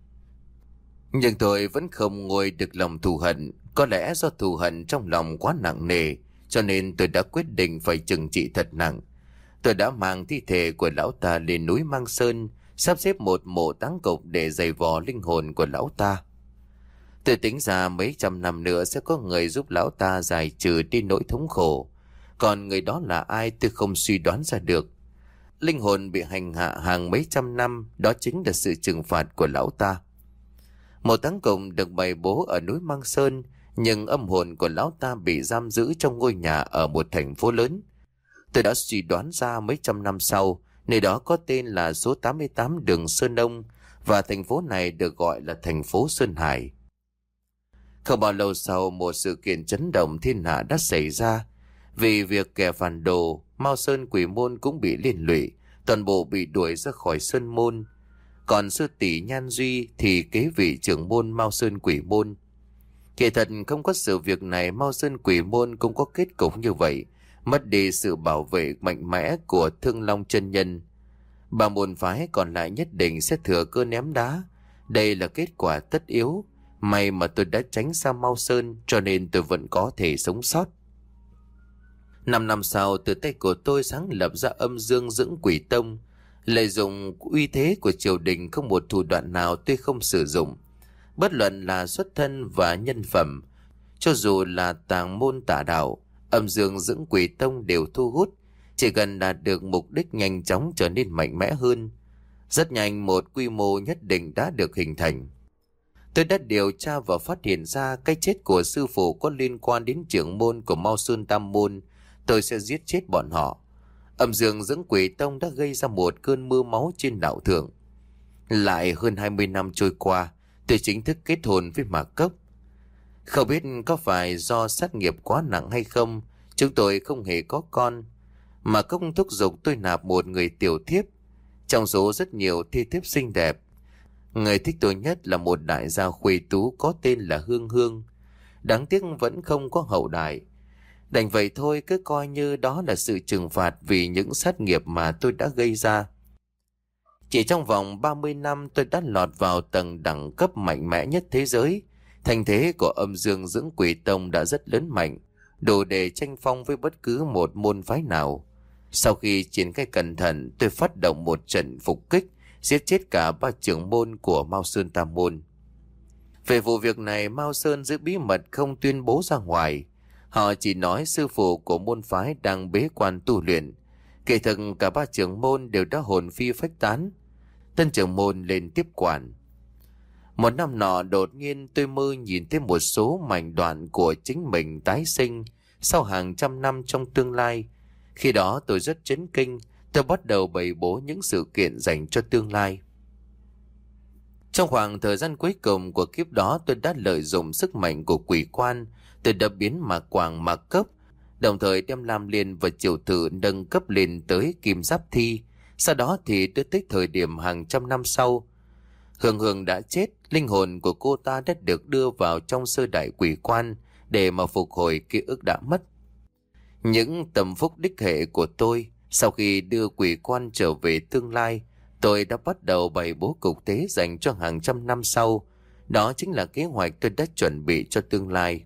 Nhưng tôi vẫn không nguôi được lòng thù hận. Có lẽ do thù hận trong lòng quá nặng nề, cho nên tôi đã quyết định phải trừng trị thật nặng. Tôi đã mang thi thể của lão ta lên núi Mang Sơn, sắp xếp một mộ táng cục để giày vò linh hồn của lão ta. Tôi tính ra mấy trăm năm nữa sẽ có người giúp lão ta giải trừ đi nỗi thống khổ. Còn người đó là ai tôi không suy đoán ra được. Linh hồn bị hành hạ hàng mấy trăm năm, đó chính là sự trừng phạt của lão ta. Một tháng cùng được bày bố ở núi Mang Sơn, nhưng âm hồn của lão ta bị giam giữ trong ngôi nhà ở một thành phố lớn. Tôi đã suy đoán ra mấy trăm năm sau, nơi đó có tên là số tám mươi tám đường Sơn Đông, và thành phố này được gọi là thành phố Sơn Hải. Không bao lâu sau, một sự kiện chấn động thiên hạ đã xảy ra. Vì việc kẻ phản đồ, Mao Sơn Quỷ Môn cũng bị liên lụy, toàn bộ bị đuổi ra khỏi Sơn Môn. Còn sư tỷ Nhan Duy thì kế vị trưởng môn Mao Sơn Quỷ Môn. Kỳ thật không có sự việc này, Mao Sơn Quỷ Môn cũng có kết cục như vậy, mất đi sự bảo vệ mạnh mẽ của Thương Long chân nhân. Ba môn phái còn lại nhất định sẽ thừa cơ ném đá. Đây là kết quả tất yếu. May mà tôi đã tránh xa Mao Sơn, cho nên tôi vẫn có thể sống sót. Năm năm sau, từ tay của tôi sáng lập ra Âm Dương Dưỡng Quỷ Tông. Lợi dụng uy thế của triều đình, không một thủ đoạn nào tôi không sử dụng. Bất luận là xuất thân và nhân phẩm, cho dù là tàng môn tả đạo, Âm Dương Dưỡng Quỷ Tông đều thu hút. Chỉ cần đạt được mục đích, nhanh chóng trở nên mạnh mẽ hơn. Rất nhanh một quy mô nhất định đã được hình thành. Tôi đã điều tra và phát hiện ra cái chết của sư phụ có liên quan đến trưởng môn của Mao Sơn Tam Môn. Tôi sẽ giết chết bọn họ. Âm Dương Dưỡng Quỷ Tông đã gây ra một cơn mưa máu trên đạo thượng. Lại hơn hai mươi năm trôi qua, tôi chính thức kết hôn với Mạc Cốc. Không biết có phải do sát nghiệp quá nặng hay không, chúng tôi không hề có con. Mạc Cốc thúc giục tôi nạp một người tiểu thiếp. Trong số rất nhiều thi thiếp xinh đẹp, người thích tôi nhất là một đại gia khuê tú có tên là Hương Hương. Đáng tiếc vẫn không có hậu đại. Đành vậy thôi, cứ coi như đó là sự trừng phạt vì những sát nghiệp mà tôi đã gây ra. Chỉ trong vòng ba mươi năm, tôi đã lọt vào tầng đẳng cấp mạnh mẽ nhất thế giới. Thành thế của Âm Dương Dưỡng Quỷ Tông đã rất lớn mạnh, đủ để tranh phong với bất cứ một môn phái nào. Sau khi triển khai cẩn thận, tôi phát động một trận phục kích, giết chết cả ba trưởng môn của Mao Sơn Tam Môn. Về vụ việc này, Mao Sơn giữ bí mật không tuyên bố ra ngoài. Họ chỉ nói sư phụ của môn phái đang bế quan tu luyện. Kỳ thực cả ba trưởng môn đều đã hồn phi phách tán. Tân trưởng môn lên tiếp quản. Một năm nọ, đột nhiên tôi mơ nhìn thấy một số mảnh đoạn của chính mình tái sinh sau hàng trăm năm trong tương lai. Khi đó tôi rất chấn kinh. Tôi bắt đầu bày bố những sự kiện dành cho tương lai. Trong khoảng thời gian cuối cùng của kiếp đó, tôi đã lợi dụng sức mạnh của quỷ quan. Tôi đã biến Mạc Quảng Mạc Cấp, đồng thời đem Lam Liên và Triều Thử nâng cấp lên tới Kim Giáp Thi. Sau đó thì tới tới thời điểm hàng trăm năm sau, Hương Hương đã chết. Linh hồn của cô ta đã được đưa vào trong sơ đại quỷ quan để mà phục hồi ký ức đã mất. Những tâm phúc đích hệ của tôi, sau khi đưa quỷ quan trở về tương lai, tôi đã bắt đầu bày bố cục thế dành cho hàng trăm năm sau. Đó chính là kế hoạch tôi đã chuẩn bị cho tương lai.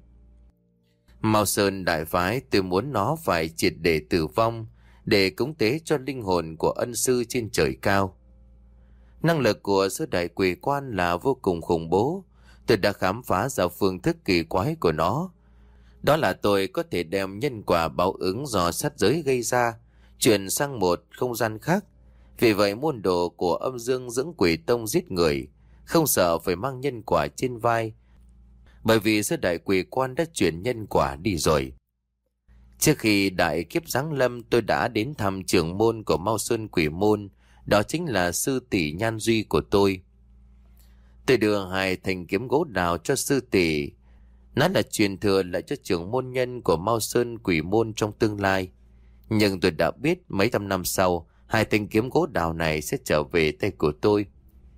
Mao Sơn đại phái, tôi muốn nó phải triệt để tử vong, để cúng tế cho linh hồn của ân sư trên trời cao. Năng lực của sơ đại quỷ quan là vô cùng khủng bố. Tôi đã khám phá ra phương thức kỳ quái của nó. Đó là tôi có thể đem nhân quả báo ứng do sát giới gây ra chuyển sang một không gian khác. Vì vậy môn đồ của Âm Dương Dưỡng Quỷ Tông giết người, không sợ phải mang nhân quả trên vai, bởi vì sơ đại quỷ quan đã chuyển nhân quả đi rồi. Trước khi đại kiếp giáng lâm, tôi đã đến thăm trưởng môn của Mao Sơn Quỷ Môn, đó chính là sư tỷ Nhan Duy của tôi. Tôi đưa hai thanh kiếm gỗ đào cho sư tỷ, nó là truyền thừa lại cho trưởng môn nhân của Mao Sơn Quỷ Môn trong tương lai. Nhưng tôi đã biết mấy trăm năm sau, hai thanh kiếm gỗ đào này sẽ trở về tay của tôi.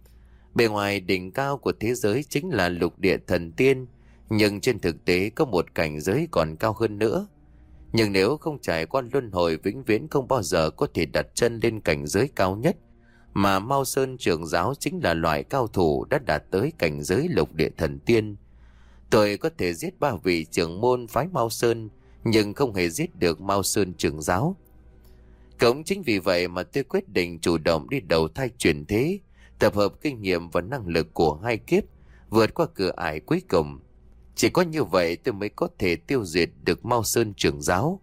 Bề ngoài đỉnh cao của thế giới chính là lục địa thần tiên, nhưng trên thực tế có một cảnh giới còn cao hơn nữa. Nhưng nếu không trải qua luân hồi, vĩnh viễn không bao giờ có thể đặt chân lên cảnh giới cao nhất, mà Mao Sơn trưởng giáo chính là loại cao thủ đã đạt tới cảnh giới lục địa thần tiên. Tôi có thể giết ba vị trưởng môn phái Mao Sơn, nhưng không hề giết được Mao Sơn trưởng giáo. Cũng chính vì vậy mà tôi quyết định chủ động đi đầu thai chuyển thế, tập hợp kinh nghiệm và năng lực của hai kiếp, vượt qua cửa ải cuối cùng. Chỉ có như vậy tôi mới có thể tiêu diệt được Mao Sơn Trưởng Giáo.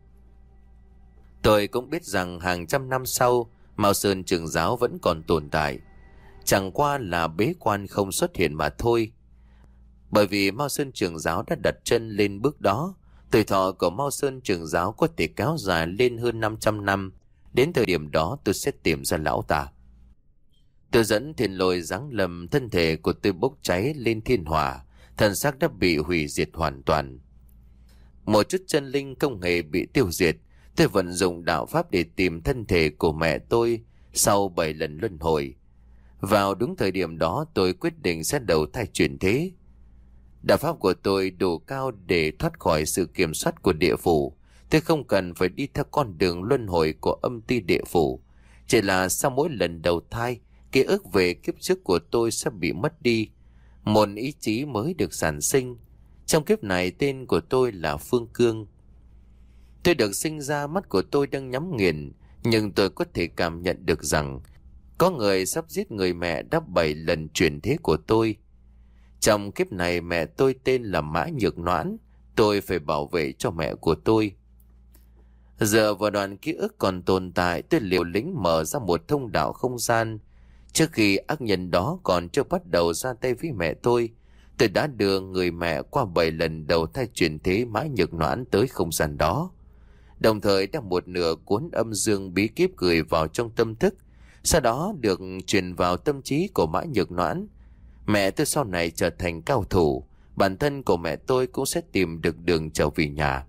Tôi cũng biết rằng hàng trăm năm sau, Mao Sơn Trưởng Giáo vẫn còn tồn tại. Chẳng qua là bế quan không xuất hiện mà thôi. Bởi vì Mao Sơn Trưởng Giáo đã đặt chân lên bước đó, tuổi thọ của Mao Sơn Trưởng Giáo có thể kéo dài lên hơn năm trăm năm. Đến thời điểm đó tôi sẽ tìm ra lão ta. Tôi dẫn thiên lôi giáng lâm, thân thể của tôi bốc cháy lên thiên hỏa, thần xác đã bị hủy diệt hoàn toàn. Một chút chân linh không hề bị tiêu diệt. Tôi vận dụng đạo pháp để tìm thân thể của mẹ tôi sau bảy lần luân hồi. Vào đúng thời điểm đó tôi quyết định sẽ đầu thai chuyển thế. Đạo pháp của tôi đủ cao để thoát khỏi sự kiểm soát của địa phủ. Tôi không cần phải đi theo con đường luân hồi của âm ti địa phủ. Chỉ là sau mỗi lần đầu thai, ký ức về kiếp trước của tôi sẽ bị mất đi. Một ý chí mới được sản sinh. Trong kiếp này tên của tôi là Phương Cương. Tôi được sinh ra, mắt của tôi đang nhắm nghiền, nhưng tôi có thể cảm nhận được rằng có người sắp giết người mẹ đã bảy lần chuyển thế của tôi. Trong kiếp này mẹ tôi tên là Mã Nhược Noãn, tôi phải bảo vệ cho mẹ của tôi. Dựa vào đoạn ký ức còn tồn tại, tôi liều lĩnh mở ra một thông đạo không gian. Trước khi ác nhân đó còn chưa bắt đầu ra tay với mẹ tôi, tôi đã đưa người mẹ qua bảy lần đầu thai chuyển thế Mã Nhược Noãn tới không gian đó. Đồng thời đem một nửa cuốn âm dương bí kíp gửi vào trong tâm thức, sau đó được truyền vào tâm trí của Mã Nhược Noãn. Mẹ tôi sau này trở thành cao thủ, bản thân của mẹ tôi cũng sẽ tìm được đường trở về nhà.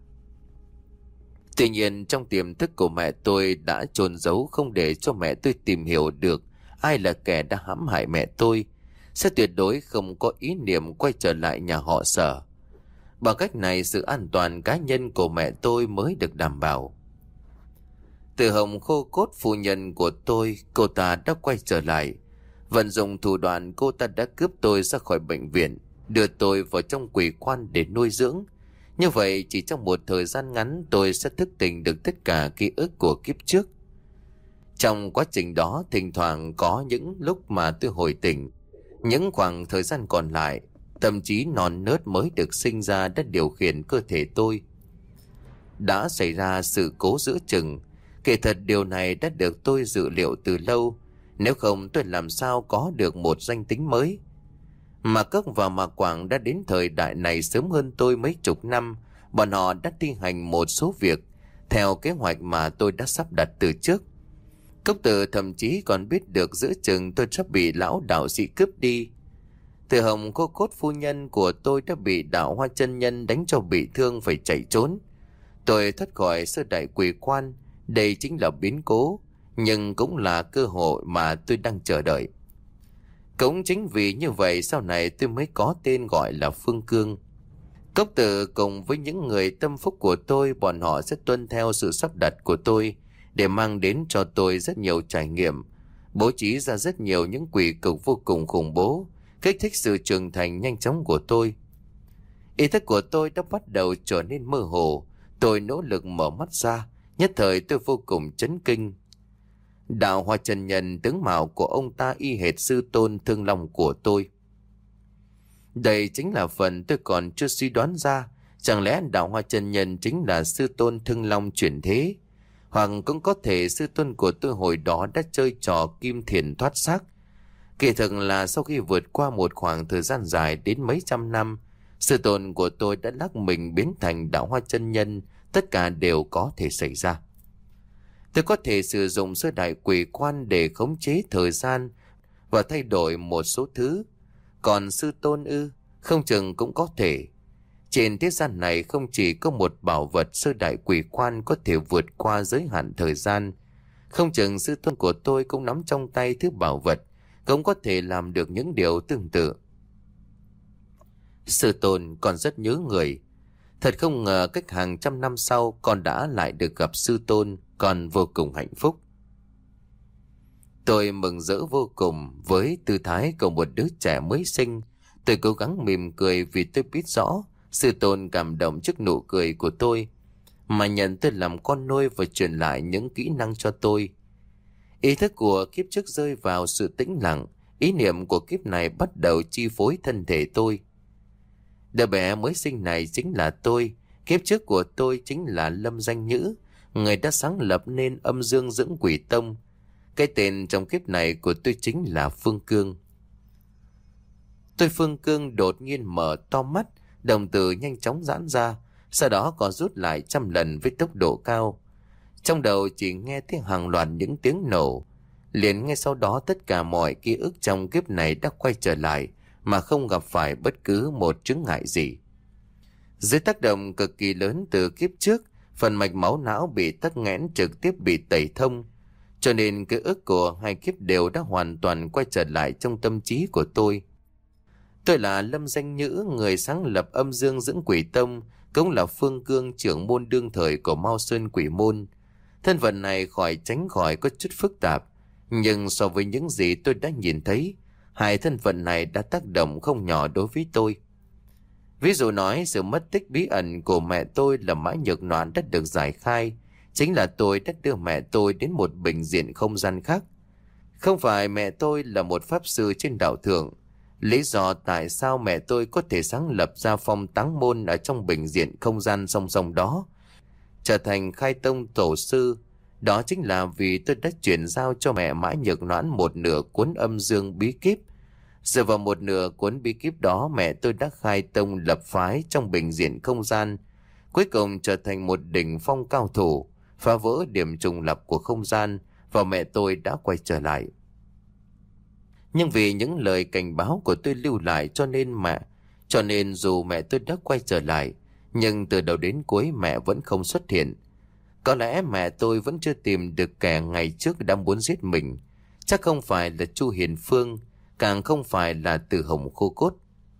Tuy nhiên trong tiềm thức của mẹ tôi đã chôn giấu không để cho mẹ tôi tìm hiểu được ai là kẻ đã hãm hại mẹ tôi, sẽ tuyệt đối không có ý niệm quay trở lại nhà họ Sở. Bằng cách này sự an toàn cá nhân của mẹ tôi mới được đảm bảo. Từ Hồng Khô Cốt, phu nhân của tôi, cô ta đã quay trở lại. Vận dụng thủ đoạn, cô ta đã cướp tôi ra khỏi bệnh viện, đưa tôi vào trong quỷ quan để nuôi dưỡng. Như vậy chỉ trong một thời gian ngắn tôi sẽ thức tỉnh được tất cả ký ức của kiếp trước. Trong quá trình đó thỉnh thoảng có những lúc mà tôi hồi tỉnh. Những khoảng thời gian còn lại, tâm trí non nớt mới được sinh ra đã điều khiển cơ thể tôi. Đã xảy ra sự cố giữa chừng. Kể thật điều này đã được tôi dự liệu từ lâu. Nếu không tôi làm sao có được một danh tính mới. Mạc Cốc và Mạc Quảng đã đến thời đại này sớm hơn tôi mấy chục năm. Bọn họ đã thi hành một số việc theo kế hoạch mà tôi đã sắp đặt từ trước. Cốc Tử thậm chí còn biết được giữa chừng tôi sắp bị lão đạo sĩ cướp đi. Từ Hồng Khô Cốt, phu nhân của tôi đã bị đạo Hoa Chân Nhân đánh cho bị thương phải chạy trốn. Tôi thoát khỏi sơ đại quỷ quan. Đây chính là biến cố, nhưng cũng là cơ hội mà tôi đang chờ đợi. Cũng chính vì như vậy sau này tôi mới có tên gọi là Phương Cương. Cốc Tử cùng với những người tâm phúc của tôi, bọn họ sẽ tuân theo sự sắp đặt của tôi để mang đến cho tôi rất nhiều trải nghiệm, bố trí ra rất nhiều những quỷ cực vô cùng khủng bố, kích thích sự trưởng thành nhanh chóng của tôi. Ý thức của tôi đã bắt đầu trở nên mơ hồ. Tôi nỗ lực mở mắt ra, nhất thời tôi vô cùng chấn kinh. Đạo Hoa Chân Nhân, tướng mạo của ông ta y hệt sư tôn Thương Long của tôi. Đây chính là phần tôi còn chưa suy đoán ra. Chẳng lẽ Đạo Hoa Chân Nhân chính là sư tôn Thương Long chuyển thế? Hoặc cũng có thể sư tôn của tôi hồi đó đã chơi trò kim thiền thoát xác. Kỳ thực là sau khi vượt qua một khoảng thời gian dài đến mấy trăm năm, sư tôn của tôi đã lắc mình biến thành Đạo Hoa Chân Nhân. Tất cả đều có thể xảy ra. Tôi có thể sử dụng sơ đại quỷ quan để khống chế thời gian và thay đổi một số thứ. Còn sư tôn ư, không chừng cũng có thể. Trên thế gian này không chỉ có một bảo vật sơ đại quỷ quan có thể vượt qua giới hạn thời gian. Không chừng sư tôn của tôi cũng nắm trong tay thứ bảo vật, cũng có thể làm được những điều tương tự. Sư tôn còn rất nhớ người. Thật không ngờ cách hàng trăm năm sau con đã lại được gặp sư tôn, con vô cùng hạnh phúc. Tôi mừng rỡ vô cùng với tư thái của một đứa trẻ mới sinh. Tôi cố gắng mỉm cười vì tôi biết rõ sư tôn cảm động trước nụ cười của tôi, mà nhận tôi làm con nuôi và truyền lại những kỹ năng cho tôi. Ý thức của kiếp trước rơi vào sự tĩnh lặng, Ý niệm của kiếp này bắt đầu chi phối thân thể tôi. Đứa bé mới sinh này chính là tôi. Kiếp trước của tôi chính là Lâm Danh Nhữ, người đã sáng lập nên Âm Dương Dưỡng Quỷ Tông. Cái tên trong kiếp này của tôi chính là Phương Cương. Tôi Phương Cương đột nhiên mở to mắt, đồng tử nhanh chóng giãn ra, sau đó còn rút lại trăm lần với tốc độ cao. Trong đầu chỉ nghe thấy hàng loạt những tiếng nổ. Liền ngay sau đó tất cả mọi ký ức trong kiếp này đã quay trở lại mà không gặp phải bất cứ một chướng ngại gì. Dưới tác động cực kỳ lớn từ kiếp trước, phần mạch máu não bị tắc nghẽn trực tiếp bị tẩy thông, cho nên ký ức của hai kiếp đều đã hoàn toàn quay trở lại trong tâm trí của tôi. Tôi là Lâm Danh Nhữ, người sáng lập Âm Dương Dưỡng Quỷ Tông, cũng là Phương Cương, trưởng môn đương thời của Mao Sơn Quỷ Môn. Thân phận này khỏi tránh khỏi có chút phức tạp, nhưng so với những gì tôi đã nhìn thấy, hai thân phận này đã tác động không nhỏ đối với tôi. Ví dụ nói, sự mất tích bí ẩn của mẹ tôi là Mã Nhược Noãn đã được giải khai. Chính là tôi đã đưa mẹ tôi đến một bình diện không gian khác. Không phải mẹ tôi là một pháp sư trên đạo thượng. Lý do tại sao mẹ tôi có thể sáng lập ra phong táng môn ở trong bình diện không gian song song đó, trở thành khai tông tổ sư, đó chính là vì tôi đã chuyển giao cho mẹ Mã Nhược Noãn một nửa cuốn Âm Dương bí kíp. Dựa vào một nửa cuốn bí kíp đó, mẹ tôi đã khai tông lập phái trong bình diện không gian, cuối cùng trở thành một đỉnh phong cao thủ, phá vỡ điểm trùng lập của không gian, và mẹ tôi đã quay trở lại. Nhưng vì những lời cảnh báo của tôi lưu lại cho nên mẹ, cho nên dù mẹ tôi đã quay trở lại, nhưng từ đầu đến cuối mẹ vẫn không xuất hiện. Có lẽ mẹ tôi vẫn chưa tìm được kẻ ngày trước đã muốn giết mình. Chắc không phải là Chu Hiền Phương, càng không phải là Từ Hồng Khô Cốt.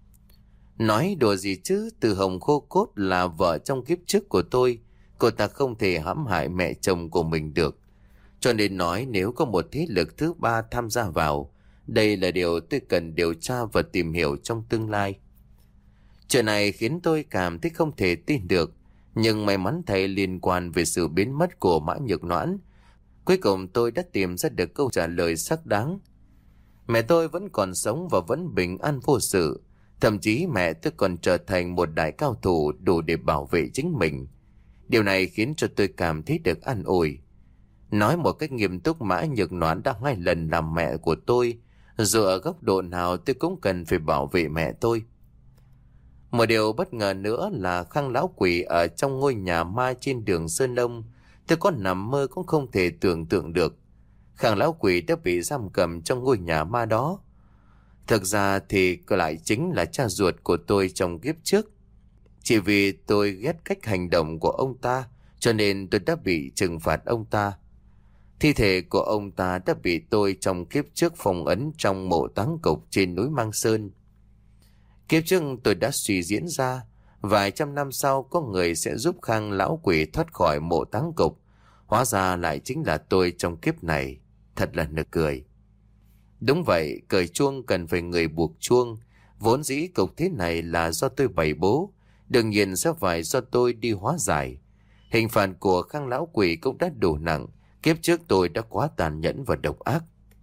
Nói đùa gì chứ, Từ Hồng Khô Cốt là vợ trong kiếp trước của tôi. Cô ta không thể hãm hại mẹ chồng của mình được. Cho nên nói nếu có một thế lực thứ ba tham gia vào, đây là điều tôi cần điều tra và tìm hiểu trong tương lai. Chuyện này khiến tôi cảm thấy không thể tin được, nhưng may mắn thay liên quan về sự biến mất của Mã Nhược Noãn, cuối cùng tôi đã tìm ra được câu trả lời xác đáng. Mẹ tôi vẫn còn sống và vẫn bình an vô sự. Thậm chí mẹ tôi còn trở thành một đại cao thủ đủ để bảo vệ chính mình. Điều này khiến cho tôi cảm thấy được an ủi. Nói một cách nghiêm túc, Mã Nhược Noãn đã hai lần làm mẹ của tôi. Dù ở góc độ nào tôi cũng cần phải bảo vệ mẹ tôi. Một điều bất ngờ nữa là Khang Lão Quỷ ở trong ngôi nhà ma trên đường Sơn Đông. Tôi có nằm mơ cũng không thể tưởng tượng được Khang Lão Quỷ đã bị giam cầm trong ngôi nhà ma đó. Thực ra thì lại chính là cha ruột của tôi trong kiếp trước. Chỉ vì tôi ghét cách hành động của ông ta, cho nên tôi đã bị trừng phạt ông ta. Thi thể của ông ta đã bị tôi trong kiếp trước phong ấn trong mộ táng cục trên núi Mang Sơn. Kiếp trước tôi đã suy diễn ra, vài trăm năm sau có người sẽ giúp Khang Lão Quỷ thoát khỏi mộ táng cục. Hóa ra lại chính là tôi trong kiếp này. Thật là nực cười. Đúng vậy, cởi chuông cần phải người buộc chuông. Vốn dĩ cục thế này là do tôi bày bố, đương nhiên sẽ phải do tôi đi hóa giải. Hình phạt của Khang Lão Quỷ cũng đã đủ nặng. Kiếp trước tôi đã quá tàn nhẫn và độc ác.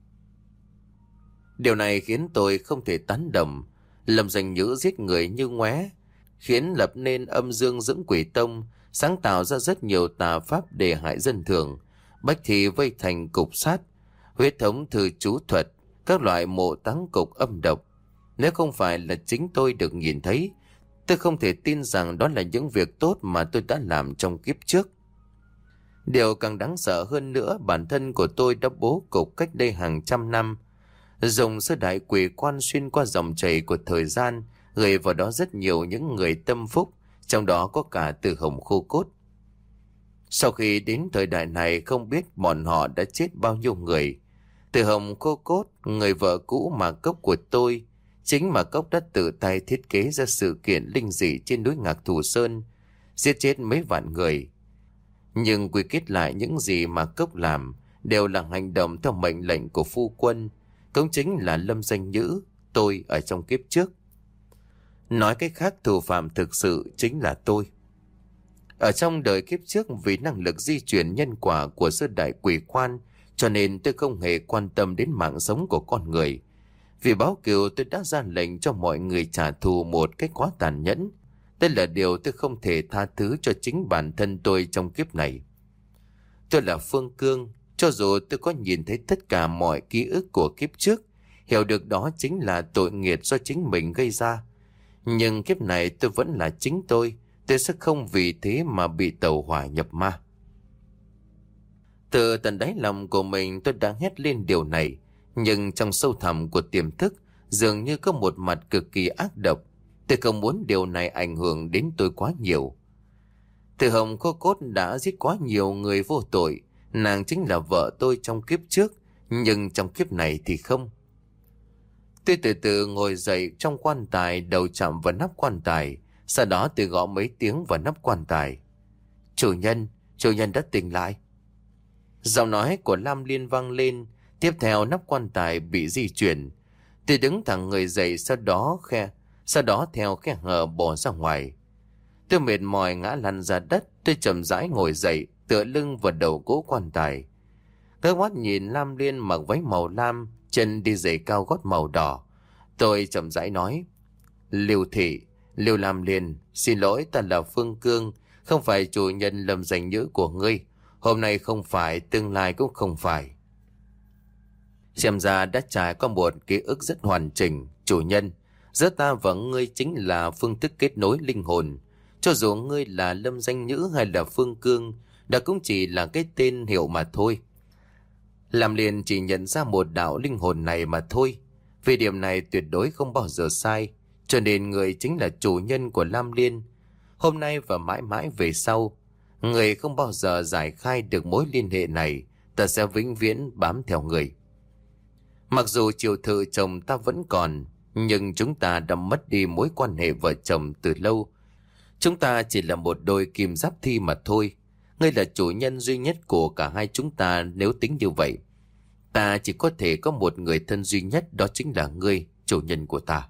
Điều này khiến tôi không thể tán đồng. Lâm Danh Nhữ giết người như ngoé, khiến lập nên Âm Dương Dưỡng Quỷ Tông, sáng tạo ra rất nhiều tà pháp để hại dân thường. Bách Thị vây thành cục sát, huyết thống thư chú thuật, các loại mộ táng cục âm độc. Nếu không phải là chính tôi được nhìn thấy, tôi không thể tin rằng đó là những việc tốt mà tôi đã làm trong kiếp trước. Điều càng đáng sợ hơn nữa, bản thân của tôi đã bố cục cách đây hàng trăm năm, dùng sơ đại quỷ quan xuyên qua dòng chảy của thời gian, gửi vào đó rất nhiều những người tâm phúc, trong đó có cả Từ Hồng Khô Cốt. Sau khi đến thời đại này, không biết bọn họ đã chết bao nhiêu người. Từ Hồng Khô Cốt, người vợ cũ mà Cốc của tôi, chính mà Cốc đã tự tay thiết kế ra sự kiện linh dị trên núi Ngạc Thù Sơn, giết chết mấy vạn người. Nhưng quy kết lại những gì mà Cốc làm đều là hành động theo mệnh lệnh của phu quân, cũng chính là Lâm Danh Nhữ, tôi ở trong kiếp trước. Nói cách khác, thủ phạm thực sự chính là tôi. Ở trong đời kiếp trước, vì năng lực di chuyển nhân quả của sơ đại quỷ quan, cho nên tôi không hề quan tâm đến mạng sống của con người. Vì báo cừu tôi đã ra lệnh cho mọi người trả thù một cách quá tàn nhẫn. Đây là điều tôi không thể tha thứ cho chính bản thân tôi trong kiếp này. Tôi là Phương Cương, cho dù tôi có nhìn thấy tất cả mọi ký ức của kiếp trước, hiểu được đó chính là tội nghiệp do chính mình gây ra. Nhưng kiếp này tôi vẫn là chính tôi, tôi sẽ không vì thế mà bị tẩu hỏa nhập ma. Từ tận đáy lòng của mình tôi đã hét lên điều này, nhưng trong sâu thẳm của tiềm thức dường như có một mặt cực kỳ ác độc. Tôi không muốn điều này ảnh hưởng đến tôi quá nhiều. Từ Hồng Khô Cốt đã giết quá nhiều người vô tội. Nàng chính là vợ tôi trong kiếp trước, nhưng trong kiếp này thì không. Tôi từ từ ngồi dậy trong quan tài, đầu chạm vào nắp quan tài. Sau đó tôi gõ mấy tiếng vào nắp quan tài. Chủ nhân, chủ nhân đã tỉnh lại. Giọng nói của Lam Liên vang lên. Tiếp theo nắp quan tài bị di chuyển. Tôi đứng thẳng người dậy, sau đó khe, sau đó theo khe hở bỏ ra ngoài. Tôi mệt mỏi ngã lăn ra đất. Tôi chậm rãi ngồi dậy, tựa lưng vào đầu gỗ quan tài. Ngước mắt nhìn Lam Liên mặc váy màu lam, chân đi giày cao gót màu đỏ. Tôi chậm rãi nói: Liêu Thị, Liêu Lam Liên, xin lỗi, ta là Phương Cương, không phải chủ nhân Lâm Danh Nhữ của ngươi. Hôm nay không phải, tương lai cũng không phải. Xem ra đã trải qua một ký ức rất hoàn chỉnh. Chủ nhân, giữa ta và ngươi chính là phương thức kết nối linh hồn. Cho dù ngươi là Lâm Danh Nhữ hay là Phương Cương, đó cũng chỉ là cái tên hiệu mà thôi. Lam Liên chỉ nhận ra một đạo linh hồn này mà thôi. Vì điểm này tuyệt đối không bao giờ sai. Cho nên người chính là chủ nhân của Lam Liên. Hôm nay và mãi mãi về sau, người không bao giờ giải khai được mối liên hệ này. Ta sẽ vĩnh viễn bám theo người. Mặc dù chiều thự chồng ta vẫn còn, nhưng chúng ta đã mất đi mối quan hệ vợ chồng từ lâu. Chúng ta chỉ là một đôi kim giáp thi mà thôi. Ngươi là chủ nhân duy nhất của cả hai chúng ta nếu tính như vậy. Ta chỉ có thể có một người thân duy nhất, đó chính là ngươi, chủ nhân của ta.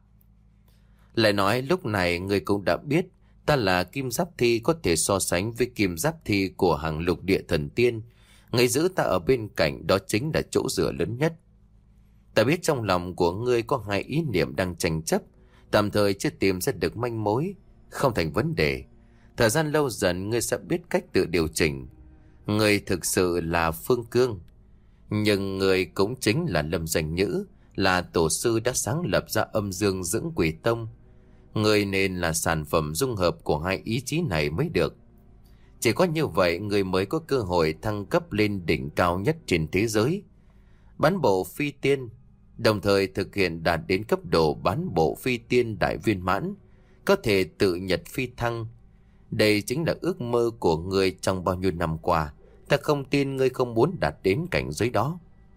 Lại nói lúc này ngươi cũng đã biết ta là kim giáp thi có thể so sánh với kim giáp thi của hàng lục địa thần tiên. Ngươi giữ ta ở bên cạnh, đó chính là chỗ dựa lớn nhất. Ta biết trong lòng của ngươi có hai ý niệm đang tranh chấp, tạm thời chưa tìm ra được manh mối. Không thành vấn đề. Thời gian lâu dần ngươi sẽ biết cách tự điều chỉnh. Ngươi thực sự là Phương Cương, nhưng ngươi cũng chính là Lâm Danh Nhữ, là tổ sư đã sáng lập ra Âm Dương Dưỡng Quỷ Tông. Ngươi nên là sản phẩm dung hợp của hai ý chí này mới được. Chỉ có như vậy ngươi mới có cơ hội thăng cấp lên đỉnh cao nhất trên thế giới, bán bộ phi tiên, đồng thời thực hiện đạt đến cấp độ bán bộ phi tiên đại viên mãn, có thể tự nhật phi thăng. Đây chính là ước mơ của ngươi trong bao nhiêu năm qua. Ta không tin ngươi không muốn đạt đến cảnh giới đó.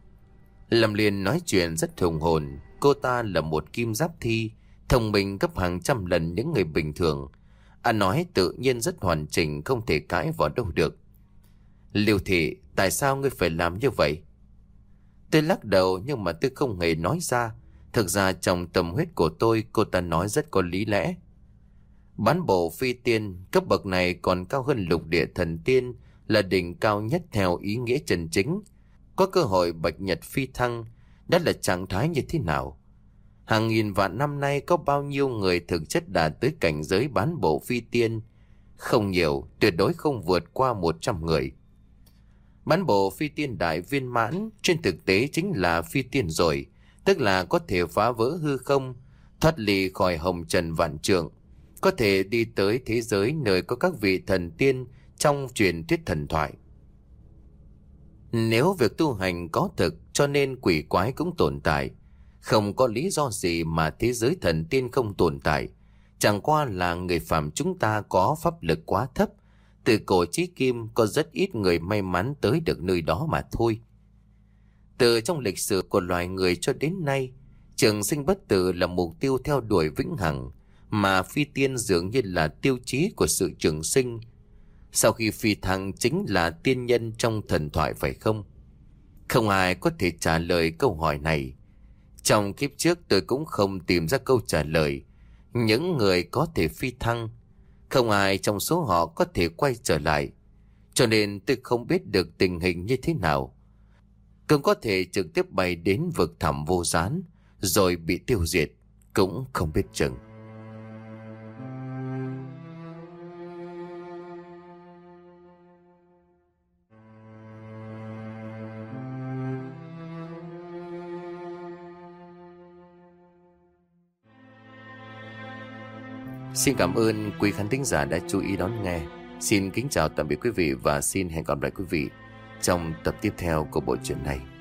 Lâm Liên nói chuyện rất hùng hồn. Cô ta là một kim giáp thi, thông minh gấp hàng trăm lần những người bình thường. Anh nói tự nhiên rất hoàn chỉnh, không thể cãi vào đâu được. Liêu Thị, tại sao ngươi phải làm như vậy? Tôi lắc đầu, nhưng mà tôi không hề nói ra. Thực ra trong tâm huyết của tôi, cô ta nói rất có lý lẽ. Bán bộ phi tiên, cấp bậc này còn cao hơn lục địa thần tiên, là đỉnh cao nhất theo ý nghĩa chân chính. Có cơ hội bạch nhật phi thăng, đó là trạng thái như thế nào? Hàng nghìn vạn năm nay có bao nhiêu người thực chất đạt tới cảnh giới bán bộ phi tiên? Không nhiều, tuyệt đối không vượt qua một trăm người. Bán bộ phi tiên đại viên mãn trên thực tế chính là phi tiên rồi, tức là có thể phá vỡ hư không, thoát ly khỏi hồng trần vạn trượng, có thể đi tới thế giới nơi có các vị thần tiên trong truyền thuyết thần thoại. Nếu việc tu hành có thực, cho nên quỷ quái cũng tồn tại. Không có lý do gì mà thế giới thần tiên không tồn tại. Chẳng qua là người phàm chúng ta có pháp lực quá thấp. Từ cổ chí kim có rất ít người may mắn tới được nơi đó mà thôi. Từ trong lịch sử của loài người cho đến nay, trường sinh bất tử là mục tiêu theo đuổi vĩnh hằng, mà phi tiên dường như là tiêu chí của sự trường sinh. Sau khi phi thăng chính là tiên nhân trong thần thoại phải không? Không ai có thể trả lời câu hỏi này. Trong kiếp trước tôi cũng không tìm ra câu trả lời. Những người có thể phi thăng, không ai trong số họ có thể quay trở lại. Cho nên tôi không biết được tình hình như thế nào. Cũng có thể trực tiếp bay đến vực thẳm vô gián, rồi bị tiêu diệt cũng không biết chừng. Xin cảm ơn quý khán thính giả đã chú ý đón nghe. Xin kính chào tạm biệt quý vị và xin hẹn gặp lại quý vị trong tập tiếp theo của bộ truyện này.